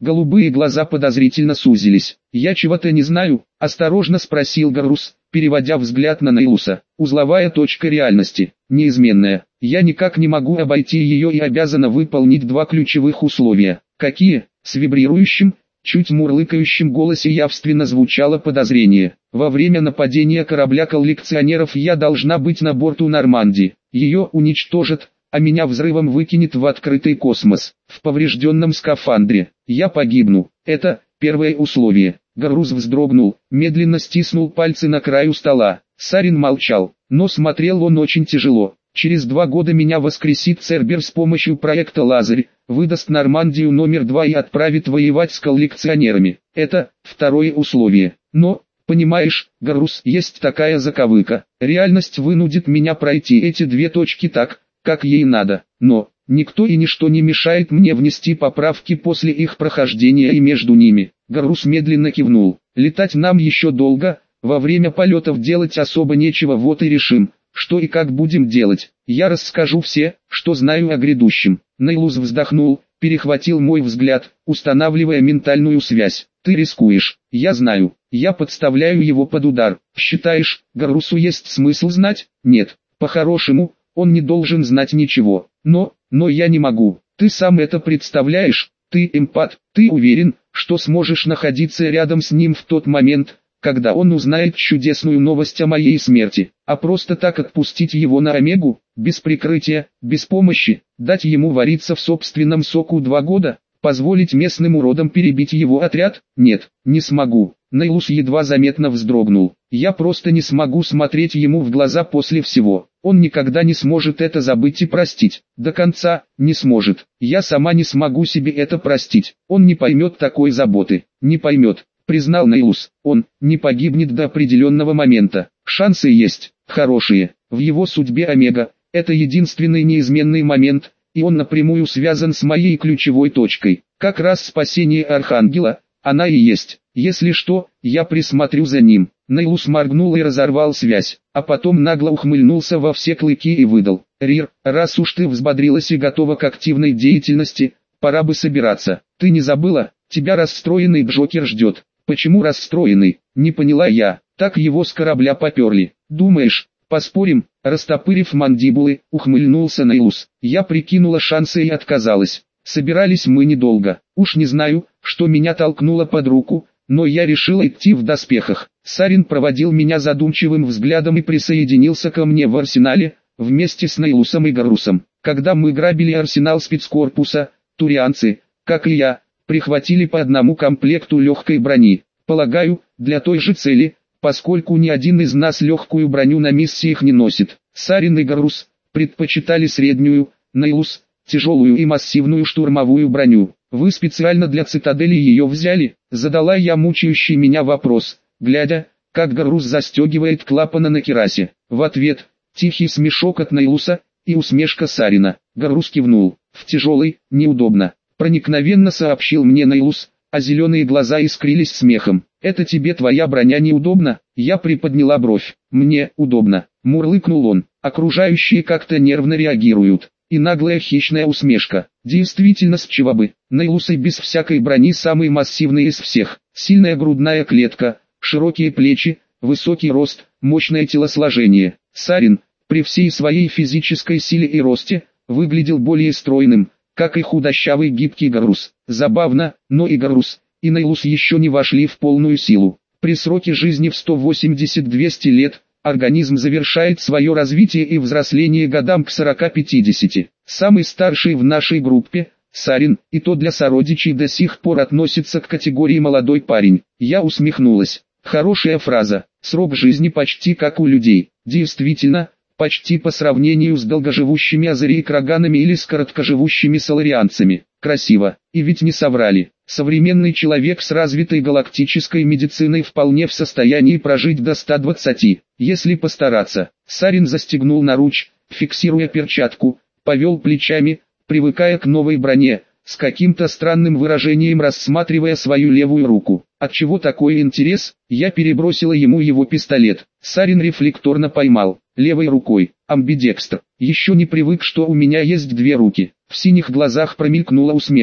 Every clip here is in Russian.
Голубые глаза подозрительно сузились. «Я чего-то не знаю?» – осторожно спросил Гаррус, переводя взгляд на Нейлуса. «Узловая точка реальности, неизменная. Я никак не могу обойти ее и обязана выполнить два ключевых условия». «Какие?» – с вибрирующим, чуть мурлыкающим голосе явственно звучало подозрение. «Во время нападения корабля коллекционеров я должна быть на борту Нормандии. Ее уничтожат, а меня взрывом выкинет в открытый космос, в поврежденном скафандре. Я погибну. Это первое условие». Гаррус вздрогнул, медленно стиснул пальцы на краю стола. Сарин молчал, но смотрел он очень тяжело. «Через 2 года меня воскресит Цербер с помощью проекта «Лазарь», выдаст Нормандию номер 2 и отправит воевать с коллекционерами. Это второе условие. Но, понимаешь, Гаррус, есть такая заковыка. Реальность вынудит меня пройти эти 2 точки так, как ей надо. Но никто и ничто не мешает мне внести поправки после их прохождения и между ними». Гаррус медленно кивнул. «Летать нам еще долго, во время полетов делать особо нечего, вот и решим, что и как будем делать. Я расскажу все, что знаю о грядущем». Нейлус вздохнул, перехватил мой взгляд, устанавливая ментальную связь. «Ты рискуешь, я знаю, я подставляю его под удар. Считаешь, Гаррусу есть смысл знать?» «Нет, по-хорошему, он не должен знать ничего. Но я не могу. Ты сам это представляешь? Ты эмпат, ты уверен, что сможешь находиться рядом с ним в тот момент, когда он узнает чудесную новость о моей смерти, а просто так отпустить его на Омегу, без прикрытия, без помощи, дать ему вариться в собственном соку 2 года, позволить местным уродам перебить его отряд? Нет, не смогу». Нейлус едва заметно вздрогнул. «Я просто не смогу смотреть ему в глаза после всего. Он никогда не сможет это забыть и простить. До конца, не сможет. Я сама не смогу себе это простить. Он не поймет такой заботы. Не поймет», признал Нейлус. «Он не погибнет до определенного момента. Шансы есть, хорошие. В его судьбе Омега – это единственный неизменный момент, и он напрямую связан с моей ключевой точкой. Как раз спасение Архангела, она и есть. Если что, я присмотрю за ним». Нейлус моргнул и разорвал связь, а потом нагло ухмыльнулся во все клыки и выдал: «Рир, раз уж ты взбодрилась и готова к активной деятельности, пора бы собираться. Ты не забыла, тебя расстроенный Джокер ждет». «Почему расстроенный?» – не поняла я. «Так его с корабля поперли. Думаешь, поспорим?» Растопырив мандибулы, ухмыльнулся Нейлус. Я прикинула шансы и отказалась. Собирались мы недолго. Уж не знаю, что меня толкнуло под руку, но я решила идти в доспехах. Сарин проводил меня задумчивым взглядом и присоединился ко мне в арсенале, вместе с Нейлусом и Гаррусом. Когда мы грабили арсенал спецкорпуса, турианцы, как и я, прихватили по одному комплекту легкой брони. Полагаю, для той же цели, поскольку ни один из нас легкую броню на миссиях не носит. Сарин и Гаррус предпочитали среднюю, Нейлус – тяжелую и массивную штурмовую броню. «Вы специально для цитадели ее взяли?» – задала я мучающий меня вопрос, глядя, как Гаррус застегивает клапаны на керасе. В ответ – тихий смешок от Нейлуса и усмешка Сарина. Гаррус кивнул. «В тяжелой, неудобно», – проникновенно сообщил мне Нейлус, а зеленые глаза искрились смехом. «Это тебе твоя броня неудобна?» Я приподняла бровь. «Мне удобно», – мурлыкнул он. Окружающие как-то нервно реагируют. И наглая хищная усмешка. Действительно, с чего бы? Нейлус и без всякой брони самый массивный из всех. Сильная грудная клетка, широкие плечи, высокий рост, мощное телосложение. Сарин, при всей своей физической силе и росте, выглядел более стройным, как и худощавый гибкий Гаррус. Забавно, но и Гаррус, и Нейлус еще не вошли в полную силу. При сроке жизни в 180-200 лет, организм завершает свое развитие и взросление годам к 40-50. Самый старший в нашей группе, Сарин, и то для сородичей до сих пор относится к категории молодой парень. Я усмехнулась. Хорошая фраза. Срок жизни почти как у людей. Действительно, почти по сравнению с долгоживущими азерийкраганами или с короткоживущими соларианцами. Красиво. И ведь не соврали. Современный человек с развитой галактической медициной вполне в состоянии прожить до 120, если постараться. Сарин застегнул наруч, фиксируя перчатку, повел плечами, привыкая к новой броне, с каким-то странным выражением рассматривая свою левую руку. Отчего такой интерес? Я перебросила ему его пистолет. Сарин рефлекторно поймал. Левой рукой. Амбидекстр. Еще не привык, что у меня есть 2 руки. В синих глазах промелькнула усмешка.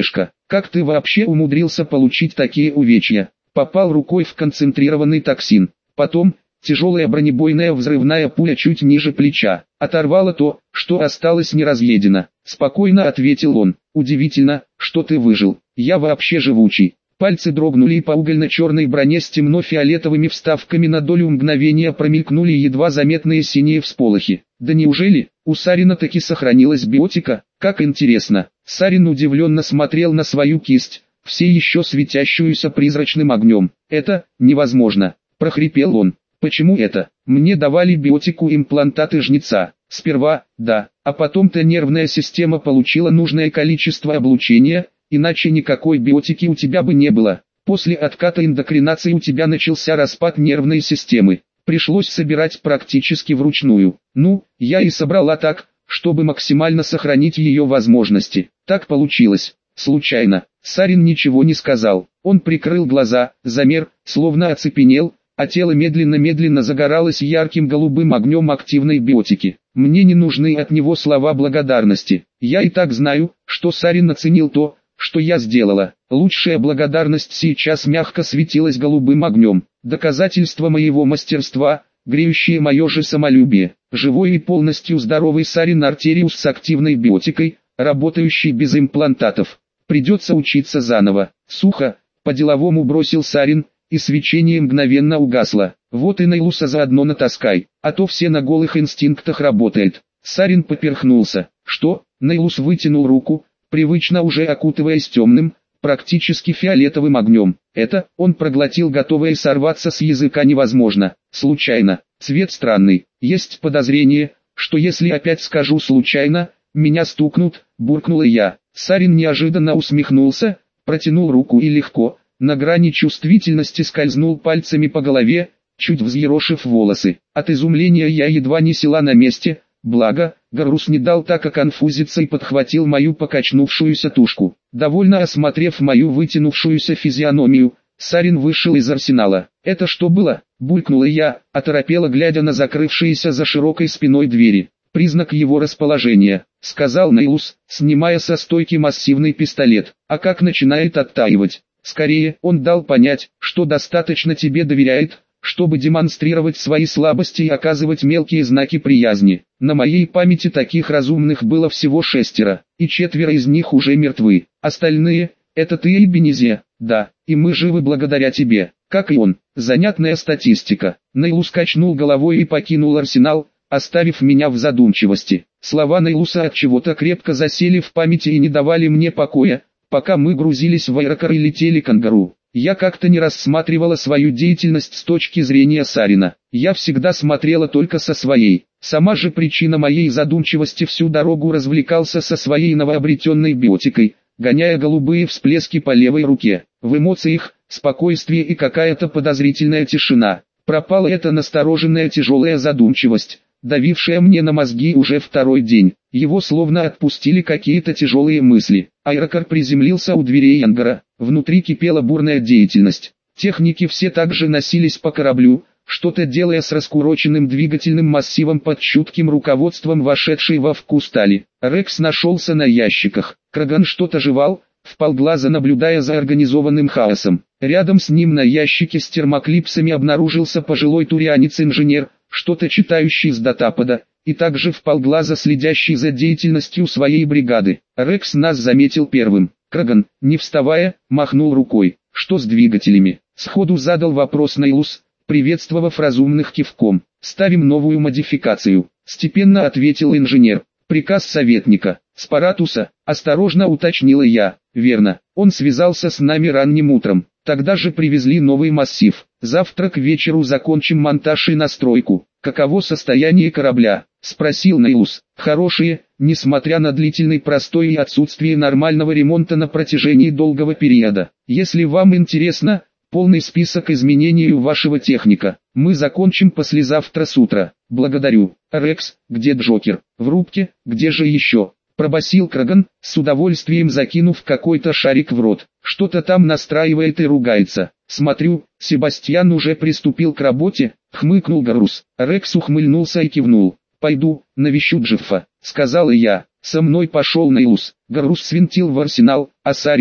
Как ты вообще умудрился получить такие увечья? Попал рукой в концентрированный токсин. Потом, тяжелая бронебойная взрывная пуля чуть ниже плеча. Оторвало то, что осталось неразъедено. Спокойно ответил он. Удивительно, что ты выжил. Я вообще живучий. Пальцы дрогнули, и по угольно-черной броне с темно-фиолетовыми вставками на долю мгновения промелькнули едва заметные синие всполохи. Да неужели, у Сарина таки сохранилась биотика? Как интересно. Сарин удивленно смотрел на свою кисть, все еще светящуюся призрачным огнем. Это невозможно, прохрипел он. Почему это? Мне давали биотику имплантаты жнеца. Сперва, да, а потом-то нервная система получила нужное количество облучения, иначе никакой биотики у тебя бы не было. После отката эндокринации у тебя начался распад нервной системы. Пришлось собирать практически вручную. Ну, я и собрала так, чтобы максимально сохранить ее возможности. Так получилось. Случайно. Сарин ничего не сказал. Он прикрыл глаза, замер, словно оцепенел, а тело медленно-медленно загоралось ярким голубым огнем активной биотики. Мне не нужны от него слова благодарности. Я и так знаю, что Сарин оценил то, что я сделала. Лучшая благодарность сейчас мягко светилась голубым огнем. Доказательство моего мастерства, греющее мое же самолюбие. Живой и полностью здоровый Сарин Артериус с активной биотикой, работающий без имплантатов. Придется учиться заново. Сухо, по-деловому бросил Сарин, и свечение мгновенно угасло. Вот и Нейлуса заодно натаскай, а то все на голых инстинктах работает. Сарин поперхнулся. Что? Нейлус вытянул руку, привычно уже окутываясь темным, практически фиолетовым огнем. Это, он проглотил, готовое сорваться с языка невозможно. Случайно. Цвет странный. Есть подозрение, что если опять скажу случайно, меня стукнут, буркнула я. Сарин неожиданно усмехнулся, протянул руку и легко, на грани чувствительности скользнул пальцами по голове, чуть взъерошив волосы. От изумления я едва не села на месте, благо, Гаррус не дал так оконфузиться и подхватил мою покачнувшуюся тушку. Довольно осмотрев мою вытянувшуюся физиономию, Сарин вышел из арсенала. «Это что было?» – булькнула я, оторопела, глядя на закрывшиеся за широкой спиной двери. «Признак его расположения», — сказал Нейлус, снимая со стойки массивный пистолет. «А как начинает оттаивать? Скорее, он дал понять, что достаточно тебе доверяет, чтобы демонстрировать свои слабости и оказывать мелкие знаки приязни. На моей памяти таких разумных было всего 6, и 4 из них уже мертвы. Остальные — это ты и Бенезе. Да, и мы живы благодаря тебе, как и он. Занятная статистика». Нейлус качнул головой и покинул арсенал, оставив меня в задумчивости. Слова Нейлуса от чего-то крепко засели в памяти и не давали мне покоя, пока мы грузились в аэрокар и летели к ангару. Я как-то не рассматривала свою деятельность с точки зрения Сарина. Я всегда смотрела только со своей. Сама же причина моей задумчивости: всю дорогу развлекался со своей новообретенной биотикой, гоняя голубые всплески по левой руке. В эмоциях спокойствие и какая-то подозрительная тишина. Пропала эта настороженная тяжелая задумчивость, давившая мне на мозги уже второй день. Его словно отпустили какие-то тяжелые мысли. Аэрокар приземлился у дверей ангара. Внутри кипела бурная деятельность. Техники все также носились по кораблю, что-то делая с раскуроченным двигательным массивом под чутким руководством вошедшей во вкус стали. Рекс нашелся на ящиках. Краган что-то жевал, вполглаза наблюдая за организованным хаосом. Рядом с ним на ящике с термоклипсами обнаружился пожилой турианец-инженер, что-то читающий с датапада, и также вполглаза следящий за деятельностью своей бригады. Рекс нас заметил первым. Краган, не вставая, махнул рукой. «Что с двигателями?» Сходу задал вопрос Нейлус, приветствовав разумных кивком. «Ставим новую модификацию», степенно ответил инженер. «Приказ советника. Спаратуса», осторожно уточнила я. «Верно, он связался с нами ранним утром. Тогда же привезли новый массив. Завтра к вечеру закончим монтаж и настройку». «Каково состояние корабля?» — спросил Нейлус. «Хорошее, несмотря на длительный простой и отсутствие нормального ремонта на протяжении долгого периода. Если вам интересно, полный список изменений у вашего техника. Мы закончим послезавтра с утра. Благодарю». «Рекс, где Джокер?» «В рубке, где же еще?» пробасил Краган, с удовольствием закинув какой-то шарик в рот. «Что-то там настраивает и ругается. Смотрю, Себастьян уже приступил к работе», хмыкнул Гаррус. Рекс ухмыльнулся и кивнул. «Пойду, навещу Джеффа», сказала я. Со мной пошел Нейлус. Гаррус свинтил в арсенал, а Сарин,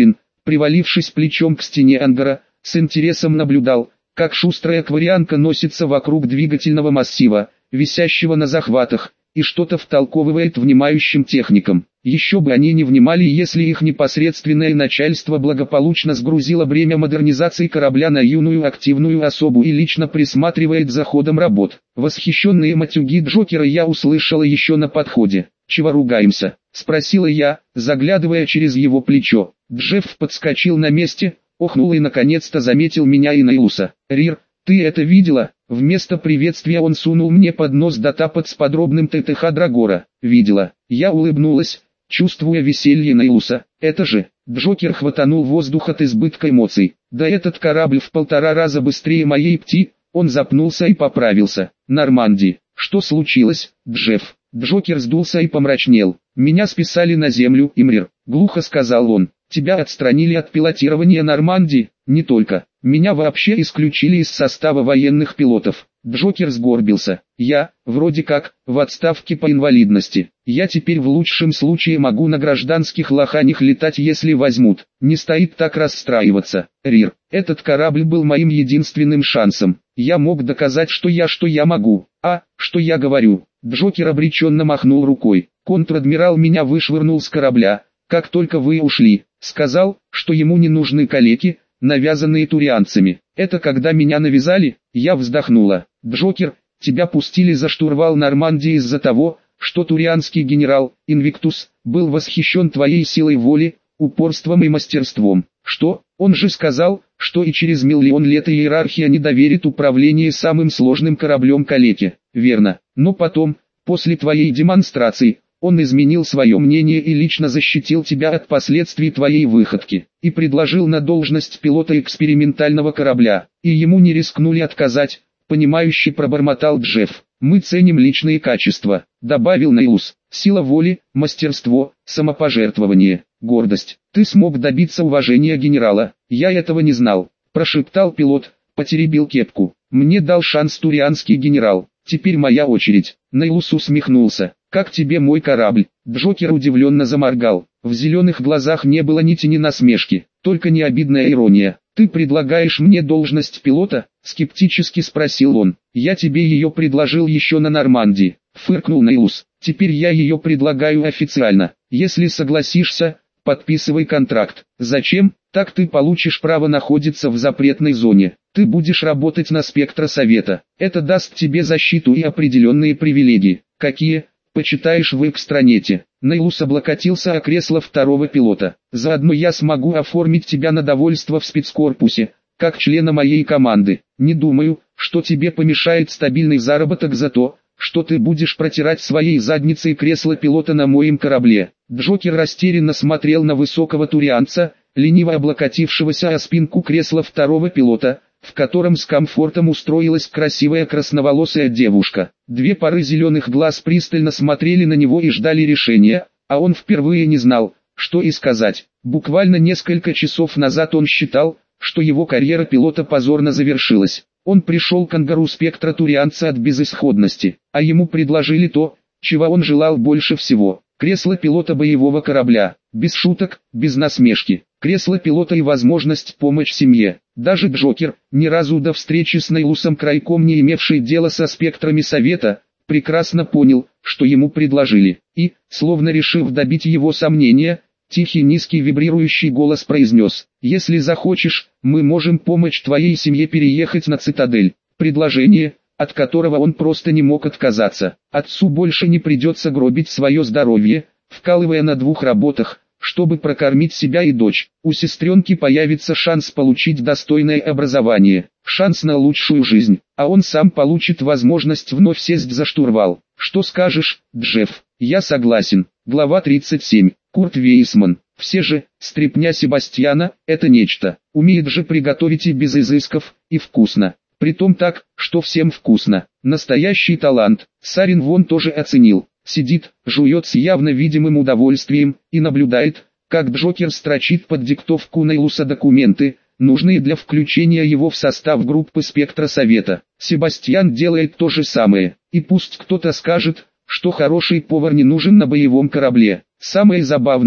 привалившись плечом к стене ангара, с интересом наблюдал, как шустрая акварианка носится вокруг двигательного массива, висящего на захватах, и что-то втолковывает внимающим техникам. Еще бы они не внимали, если их непосредственное начальство благополучно сгрузило бремя модернизации корабля на юную активную особу и лично присматривает за ходом работ. Восхищенные матюги Джокера я услышала еще на подходе. «Чего ругаемся?» — спросила я, заглядывая через его плечо. Джефф подскочил на месте, охнул и наконец-то заметил меня и Нейлуса. «Рир, ты это видела?» Вместо приветствия он сунул мне под нос датапад с подробным ТТХ Драгора. «Видела». Я улыбнулась, чувствуя веселье Нейлуса. «Это же...» Джокер хватанул воздух от избытка эмоций. «Да этот корабль в 1,5 раза быстрее моей ПТИ». Он запнулся и поправился. «Норманди, что случилось, Джефф?» Джокер сдулся и помрачнел. «Меня списали на землю, Имрир», — глухо сказал он. «Тебя отстранили от пилотирования Норманди?» «Не только. Меня вообще исключили из состава военных пилотов». Джокер сгорбился. «Я, вроде как, в отставке по инвалидности. Я теперь в лучшем случае могу на гражданских лоханях летать, если возьмут. Не стоит так расстраиваться. Рир, этот корабль был моим единственным шансом. Я мог доказать, что я могу. А, что я говорю». Джокер обреченно махнул рукой. «Контр-адмирал меня вышвырнул с корабля, как только вы ушли. Сказал, что ему не нужны калеки, навязанные турианцами. Это когда меня навязали?» Я вздохнула. «Джокер, тебя пустили за штурвал Нормандии из-за того, что турианский генерал, Инвиктус, был восхищен твоей силой воли, упорством и мастерством. Что? Он же сказал, что и через миллион лет иерархия не доверит управление самым сложным кораблем калеке. Верно. Но потом, после твоей демонстрации, он изменил свое мнение и лично защитил тебя от последствий твоей выходки, и предложил на должность пилота экспериментального корабля, и ему не рискнули отказать», — понимающе пробормотал Джефф. «Мы ценим личные качества», — добавил Нейлус. «Сила воли, мастерство, самопожертвование, гордость. Ты смог добиться уважения генерала». «Я этого не знал», — прошептал пилот, потеребил кепку. «Мне дал шанс турианский генерал. Теперь моя очередь». Нейлус усмехнулся. «Как тебе мой корабль?» Джокер удивленно заморгал. В зеленых глазах не было ни тени насмешки, только необидная ирония. «Ты предлагаешь мне должность пилота?» — скептически спросил он. «Я тебе ее предложил еще на Нормандии», — фыркнул Нейлус. «Теперь я ее предлагаю официально. Если согласишься, подписывай контракт». «Зачем?» «Так ты получишь право находиться в запретной зоне. Ты будешь работать на Спектросовета. Это даст тебе защиту и определенные привилегии». «Какие?» «Почитаешь в экстранете». Нейлус облокотился о кресло второго пилота. «Заодно я смогу оформить тебя на довольство в спецкорпусе, как члена моей команды. Не думаю, что тебе помешает стабильный заработок за то, что ты будешь протирать своей задницей кресло пилота на моем корабле». Джокер растерянно смотрел на высокого турианца, лениво облокотившегося о спинку кресла второго пилота, в котором с комфортом устроилась красивая красноволосая девушка. Две пары зеленых глаз пристально смотрели на него и ждали решения, а он впервые не знал, что и сказать. Буквально несколько часов назад он считал, что его карьера пилота позорно завершилась. Он пришел к ангару спектра турианца от безысходности, а ему предложили то, чего он желал больше всего. Кресло пилота боевого корабля, без шуток, без насмешки. Кресло пилота и возможность помочь семье. Даже Джокер, ни разу до встречи с Нейлусом Крайком не имевший дела со спектрами совета, прекрасно понял, что ему предложили. И, словно решив добить его сомнения, тихий низкий вибрирующий голос произнес: «Если захочешь, мы можем помочь твоей семье переехать на Цитадель». Предложение, от которого он просто не мог отказаться. Отцу больше не придется гробить свое здоровье, вкалывая на 2 работах, чтобы прокормить себя и дочь. У сестренки появится шанс получить достойное образование, шанс на лучшую жизнь, а он сам получит возможность вновь сесть за штурвал. «Что скажешь, Джефф?» «Я согласен». Глава 37. Курт Вейсман. Все же, стряпня Себастьяна, это нечто. Умеет же приготовить и без изысков, и вкусно. Притом так, что всем вкусно. Настоящий талант. Сарин вон тоже оценил. Сидит, жует с явно видимым удовольствием, и наблюдает, как Джокер строчит под диктовку Нейлуса документы, нужные для включения его в состав группы Спектросовета. Себастьян делает то же самое. И пусть кто-то скажет, что хороший повар не нужен на боевом корабле. Самое забавное,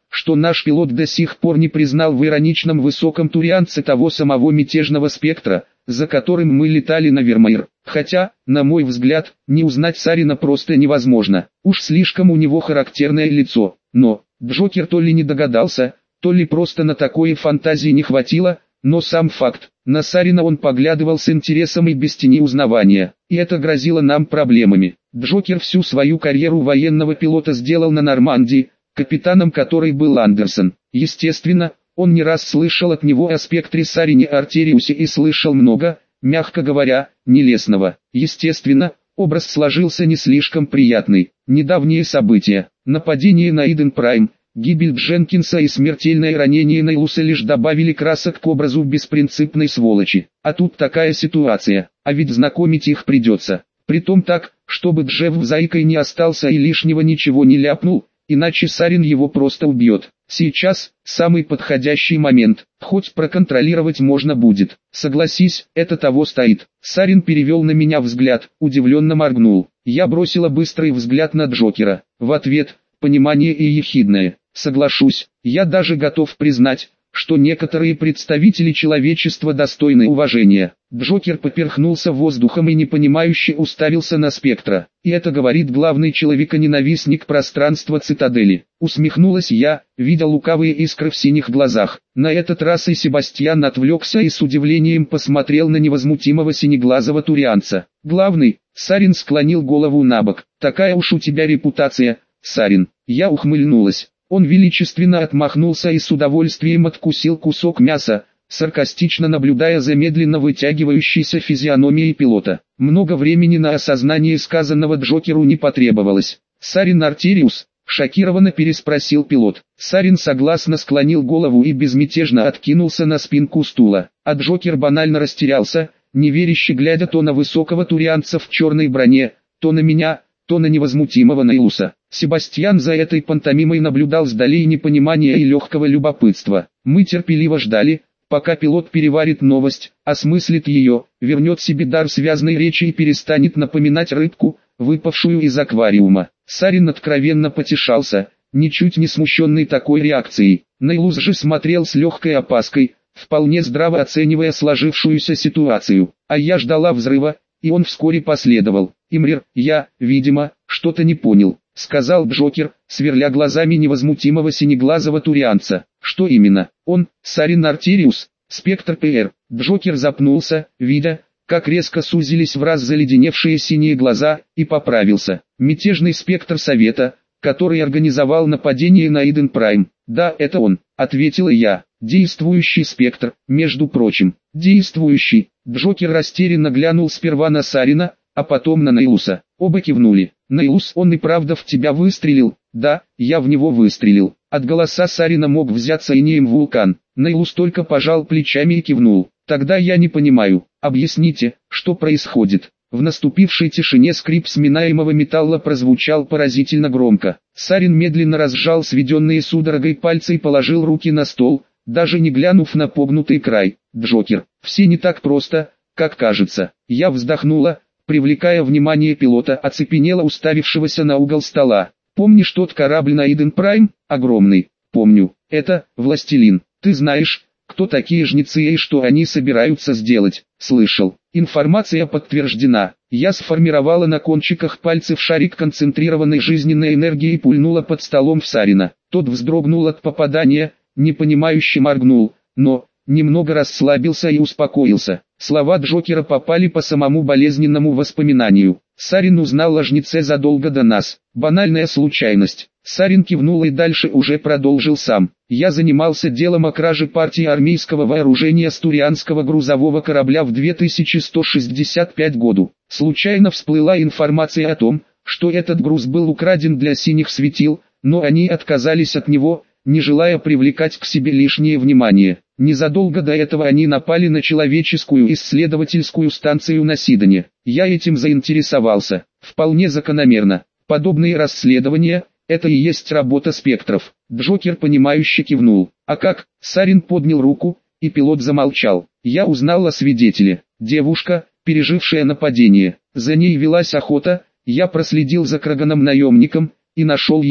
что наш пилот до сих пор не признал в ироничном высоком турианце того самого мятежного спектра, за которым мы летали на Вермеер. Хотя, на мой взгляд, не узнать Сарина просто невозможно. Уж слишком у него характерное лицо. Но Джокер то ли не догадался, то ли просто на такое фантазии не хватило, но сам факт, на Сарина он поглядывал с интересом и без тени узнавания, и это грозило нам проблемами. Джокер всю свою карьеру военного пилота сделал на Нормандии, капитаном которой был Андерсон. Естественно, он не раз слышал от него о спектре Сарине Артериусе и слышал много, мягко говоря, нелестного. Естественно, образ сложился не слишком приятный. Недавние события, нападение на Иден Прайм, гибель Дженкинса и смертельное ранение Нейлуса лишь добавили красок к образу беспринципной сволочи. А тут такая ситуация, а ведь знакомить их придется. Притом так, чтобы Джефф заикой не остался и лишнего ничего не ляпнул, иначе Сарин его просто убьет. Сейчас самый подходящий момент, хоть проконтролировать можно будет. Согласись, это того стоит. Сарин перевел на меня взгляд, удивленно моргнул. Я бросила быстрый взгляд на Джокера. В ответ, понимание и ехидное. Соглашусь, я даже готов признать, что некоторые представители человечества достойны уважения. Джокер поперхнулся воздухом и непонимающе уставился на Спектра. И это говорит главный человеконенавистник пространства Цитадели. Усмехнулась я, видя лукавые искры в синих глазах. На этот раз и Себастьян отвлекся и с удивлением посмотрел на невозмутимого синеглазого турианца. Главный, Сарин склонил голову набок. Такая уж у тебя репутация, Сарин. Я ухмыльнулась. Он величественно отмахнулся и с удовольствием откусил кусок мяса, саркастично наблюдая за медленно вытягивающейся физиономией пилота. Много времени на осознание сказанного Джокеру не потребовалось. «Сарин Артериус?» — шокированно переспросил пилот. Сарин согласно склонил голову и безмятежно откинулся на спинку стула, а Джокер банально растерялся, неверяще глядя то на высокого турианца в черной броне, то на меня, то на невозмутимого Нейлуса. Себастьян за этой пантомимой наблюдал с долей непонимания и легкого любопытства. Мы терпеливо ждали, пока пилот переварит новость, осмыслит ее, вернет себе дар связной речи и перестанет напоминать рыбку, выпавшую из аквариума. Сарин откровенно потешался, ничуть не смущенный такой реакцией. Нейлус же смотрел с легкой опаской, вполне здраво оценивая сложившуюся ситуацию. А я ждала взрыва, и он вскоре последовал. «Имрир, я, видимо, что-то не понял», — сказал Джокер, сверля глазами невозмутимого синеглазого турианца. «Что именно? Он, Сарин Артериус, Спектр ПР». Джокер запнулся, видя, как резко сузились в раз заледеневшие синие глаза, и поправился. «Мятежный Спектр Совета, который организовал нападение на Иден Прайм». «Да, это он», — ответила я. «Действующий Спектр, между прочим». «Действующий». Джокер растерянно глянул сперва на Сарина, а потом на Нейлуса. Оба кивнули. «Нейлус, он и правда в тебя выстрелил?» «Да, я в него выстрелил». От голоса Сарина мог взяться инеем вулкан. Нейлус только пожал плечами и кивнул. «Тогда я не понимаю. Объясните, что происходит?» В наступившей тишине скрип сминаемого металла прозвучал поразительно громко. Сарин медленно разжал сведенные судорогой пальцы и положил руки на стол, даже не глянув на погнутый край. «Джокер, все не так просто, как кажется». Я вздохнула, привлекая внимание пилота, оцепенело уставившегося на угол стола. «Помнишь тот корабль на Иден Прайм? Огромный». «Помню. Это Властелин. Ты знаешь, кто такие жнецы и что они собираются сделать?» «Слышал. Информация подтверждена». Я сформировала на кончиках пальцев шарик концентрированной жизненной энергии и пульнула под столом в Сарина. Тот вздрогнул от попадания, непонимающе моргнул, но немного расслабился и успокоился. Слова Джокера попали по самому болезненному воспоминанию. Сарин узнал о жнеце задолго до нас. Банальная случайность. Сарин кивнул и дальше уже продолжил сам. Я занимался делом о краже партии армейского вооружения с турианского грузового корабля в 2165 году. Случайно всплыла информация о том, что этот груз был украден для синих светил, но они отказались от него, не желая привлекать к себе лишнее внимание. Незадолго до этого они напали на человеческую исследовательскую станцию на Сидоне. Я этим заинтересовался. Вполне закономерно. Подобные расследования – это и есть работа спектров. Джокер понимающе кивнул. А как? Сарин поднял руку, и пилот замолчал. Я узнал о свидетеле. Девушка, пережившая нападение. За ней велась охота, я проследил за Краганом-наемником и нашел ее.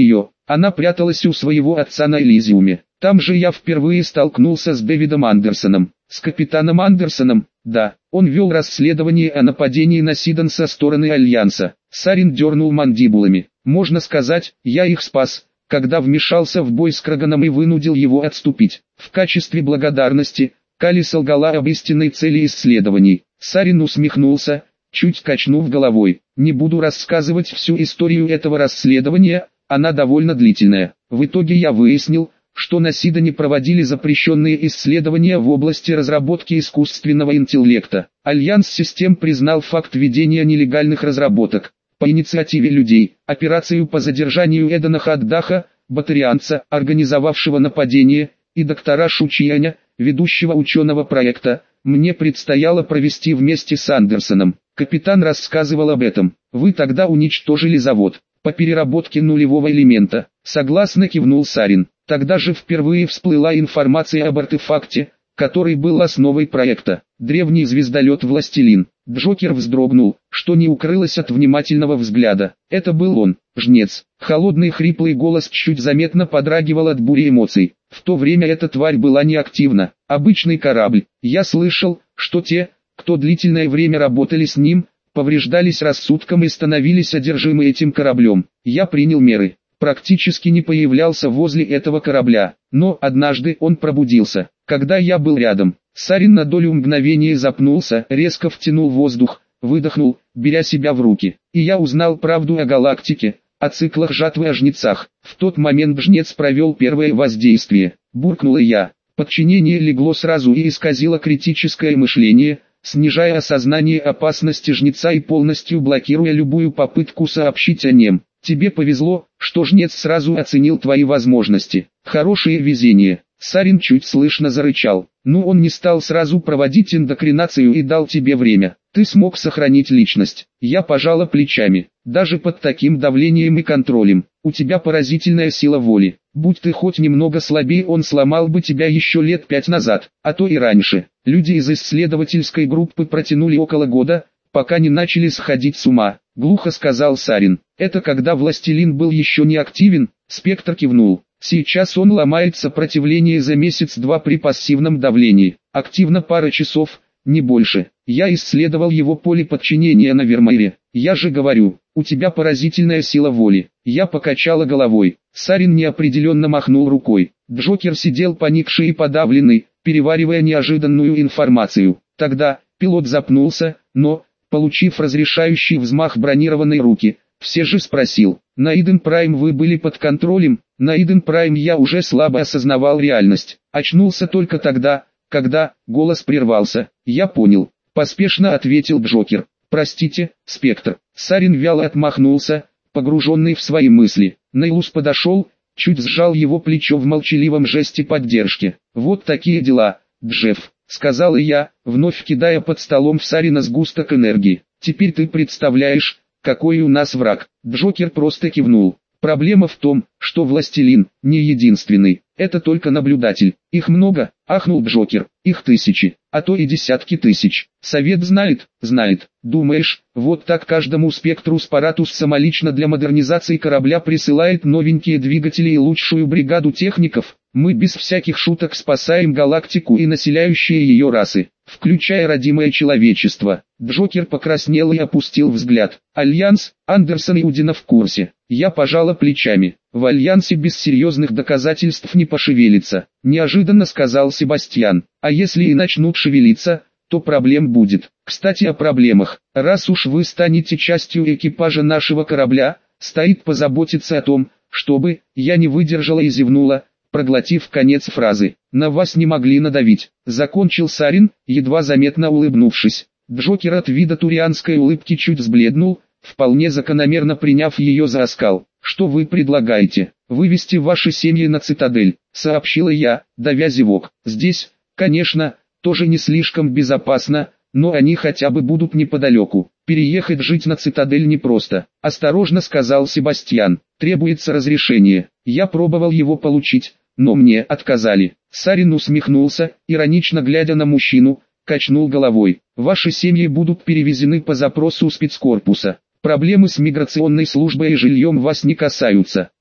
Она пряталась у своего отца на Элизиуме. Там же я впервые столкнулся с Дэвидом Андерсоном. С капитаном Андерсоном? Да, он вел расследование о нападении на Сидон со стороны Альянса. Сарин дернул мандибулами. Можно сказать, я их спас, когда вмешался в бой с Краганом и вынудил его отступить. В качестве благодарности, Кали солгала об истинной цели исследований. Сарин усмехнулся, чуть качнув головой. Не буду рассказывать всю историю этого расследования, она довольно длительная. В итоге я выяснил, что на Сидоне проводили запрещенные исследования в области разработки искусственного интеллекта. Альянс Систем признал факт ведения нелегальных разработок. По инициативе людей, операцию по задержанию Эдена Хаддаха, батарианца, организовавшего нападение, и доктора Шучияня, ведущего ученого проекта, мне предстояло провести вместе с Андерсоном. Капитан рассказывал об этом. Вы тогда уничтожили завод по переработке нулевого элемента. Согласно кивнул Сарин. Тогда же впервые всплыла информация об артефакте, который был основой проекта. Древний звездолет «Властелин». Джокер вздрогнул, что не укрылось от внимательного взгляда. Это был он, Жнец. Холодный хриплый голос чуть заметно подрагивал от бури эмоций. В то время эта тварь была неактивна. Обычный корабль. Я слышал, что те, кто длительное время работали с ним, повреждались рассудком и становились одержимы этим кораблем. Я принял меры. Практически не появлялся возле этого корабля, но однажды он пробудился, когда я был рядом. Сарин на долю мгновения запнулся, резко втянул воздух, выдохнул, беря себя в руки. И я узнал правду о галактике, о циклах жатвы, о жнецах. В тот момент жнец провел первое воздействие, буркнула я. Подчинение легло сразу и исказило критическое мышление, снижая осознание опасности жнеца и полностью блокируя любую попытку сообщить о нем. Тебе повезло, что жнец сразу оценил твои возможности. Хорошее везение. Сарин чуть слышно зарычал. Ну, он не стал сразу проводить индокринацию и дал тебе время. Ты смог сохранить личность. Я пожала плечами. Даже под таким давлением и контролем. У тебя поразительная сила воли. Будь ты хоть немного слабее, он сломал бы тебя еще лет 5 назад, а то и раньше. Люди из исследовательской группы протянули около года, пока не начали сходить с ума. Глухо сказал Сарин. Это когда Властелин был еще не активен? Спектр кивнул. Сейчас он ломает сопротивление за месяц-два при пассивном давлении. Активно пара часов, не больше. Я исследовал его поле подчинения на Вермайре. Я же говорю, у тебя поразительная сила воли. Я покачала головой. Сарин неопределенно махнул рукой. Джокер сидел поникший и подавленный, переваривая неожиданную информацию. Тогда пилот запнулся, но, получив разрешающий взмах бронированной руки, все же спросил. На Иден Прайм вы были под контролем? На Иден Прайм я уже слабо осознавал реальность. Очнулся только тогда, когда голос прервался. Я понял. Поспешно ответил Джокер. Простите, Спектр. Сарин вяло отмахнулся, погруженный в свои мысли. Нейлус подошел, чуть сжал его плечо в молчаливом жесте поддержки. Вот такие дела, Джефф, сказал я, вновь кидая под столом в Сарина сгусток энергии. Теперь ты представляешь, какой у нас враг. Джокер просто кивнул. Проблема в том, что Властелин не единственный. Это только наблюдатель. Их много, ахнул Джокер. Их тысячи, а то и десятки тысяч. Совет знает, знает. Думаешь, вот так каждому спектру Спаратус самолично для модернизации корабля присылает новенькие двигатели и лучшую бригаду техников? Мы без всяких шуток спасаем галактику и населяющие ее расы, включая родимое человечество. Джокер покраснел и опустил взгляд. Альянс, Андерсон и Удина в курсе. Я пожала плечами. В Альянсе без серьезных доказательств не пошевелится, неожиданно сказал Себастьян. А если и начнут шевелиться, то проблем будет. Кстати, о проблемах. Раз уж вы станете частью экипажа нашего корабля, стоит позаботиться о том, чтобы, я не выдержала и зевнула, проглотив конец фразы. На вас не могли надавить. Закончил Сарин, едва заметно улыбнувшись. Джокер от вида турианской улыбки чуть взбледнул, вполне закономерно приняв ее за оскал. Что вы предлагаете? Вывести ваши семьи на цитадель, сообщила я, давя зевок. Здесь, конечно, тоже не слишком безопасно, но они хотя бы будут неподалеку. Переехать жить на цитадель непросто, осторожно сказал Себастьян. Требуется разрешение. Я пробовал его получить, но мне отказали. Сарин усмехнулся, иронично глядя на мужчину, качнул головой. Ваши семьи будут перевезены по запросу спецкорпуса. Проблемы с миграционной службой и жильем вас не касаются.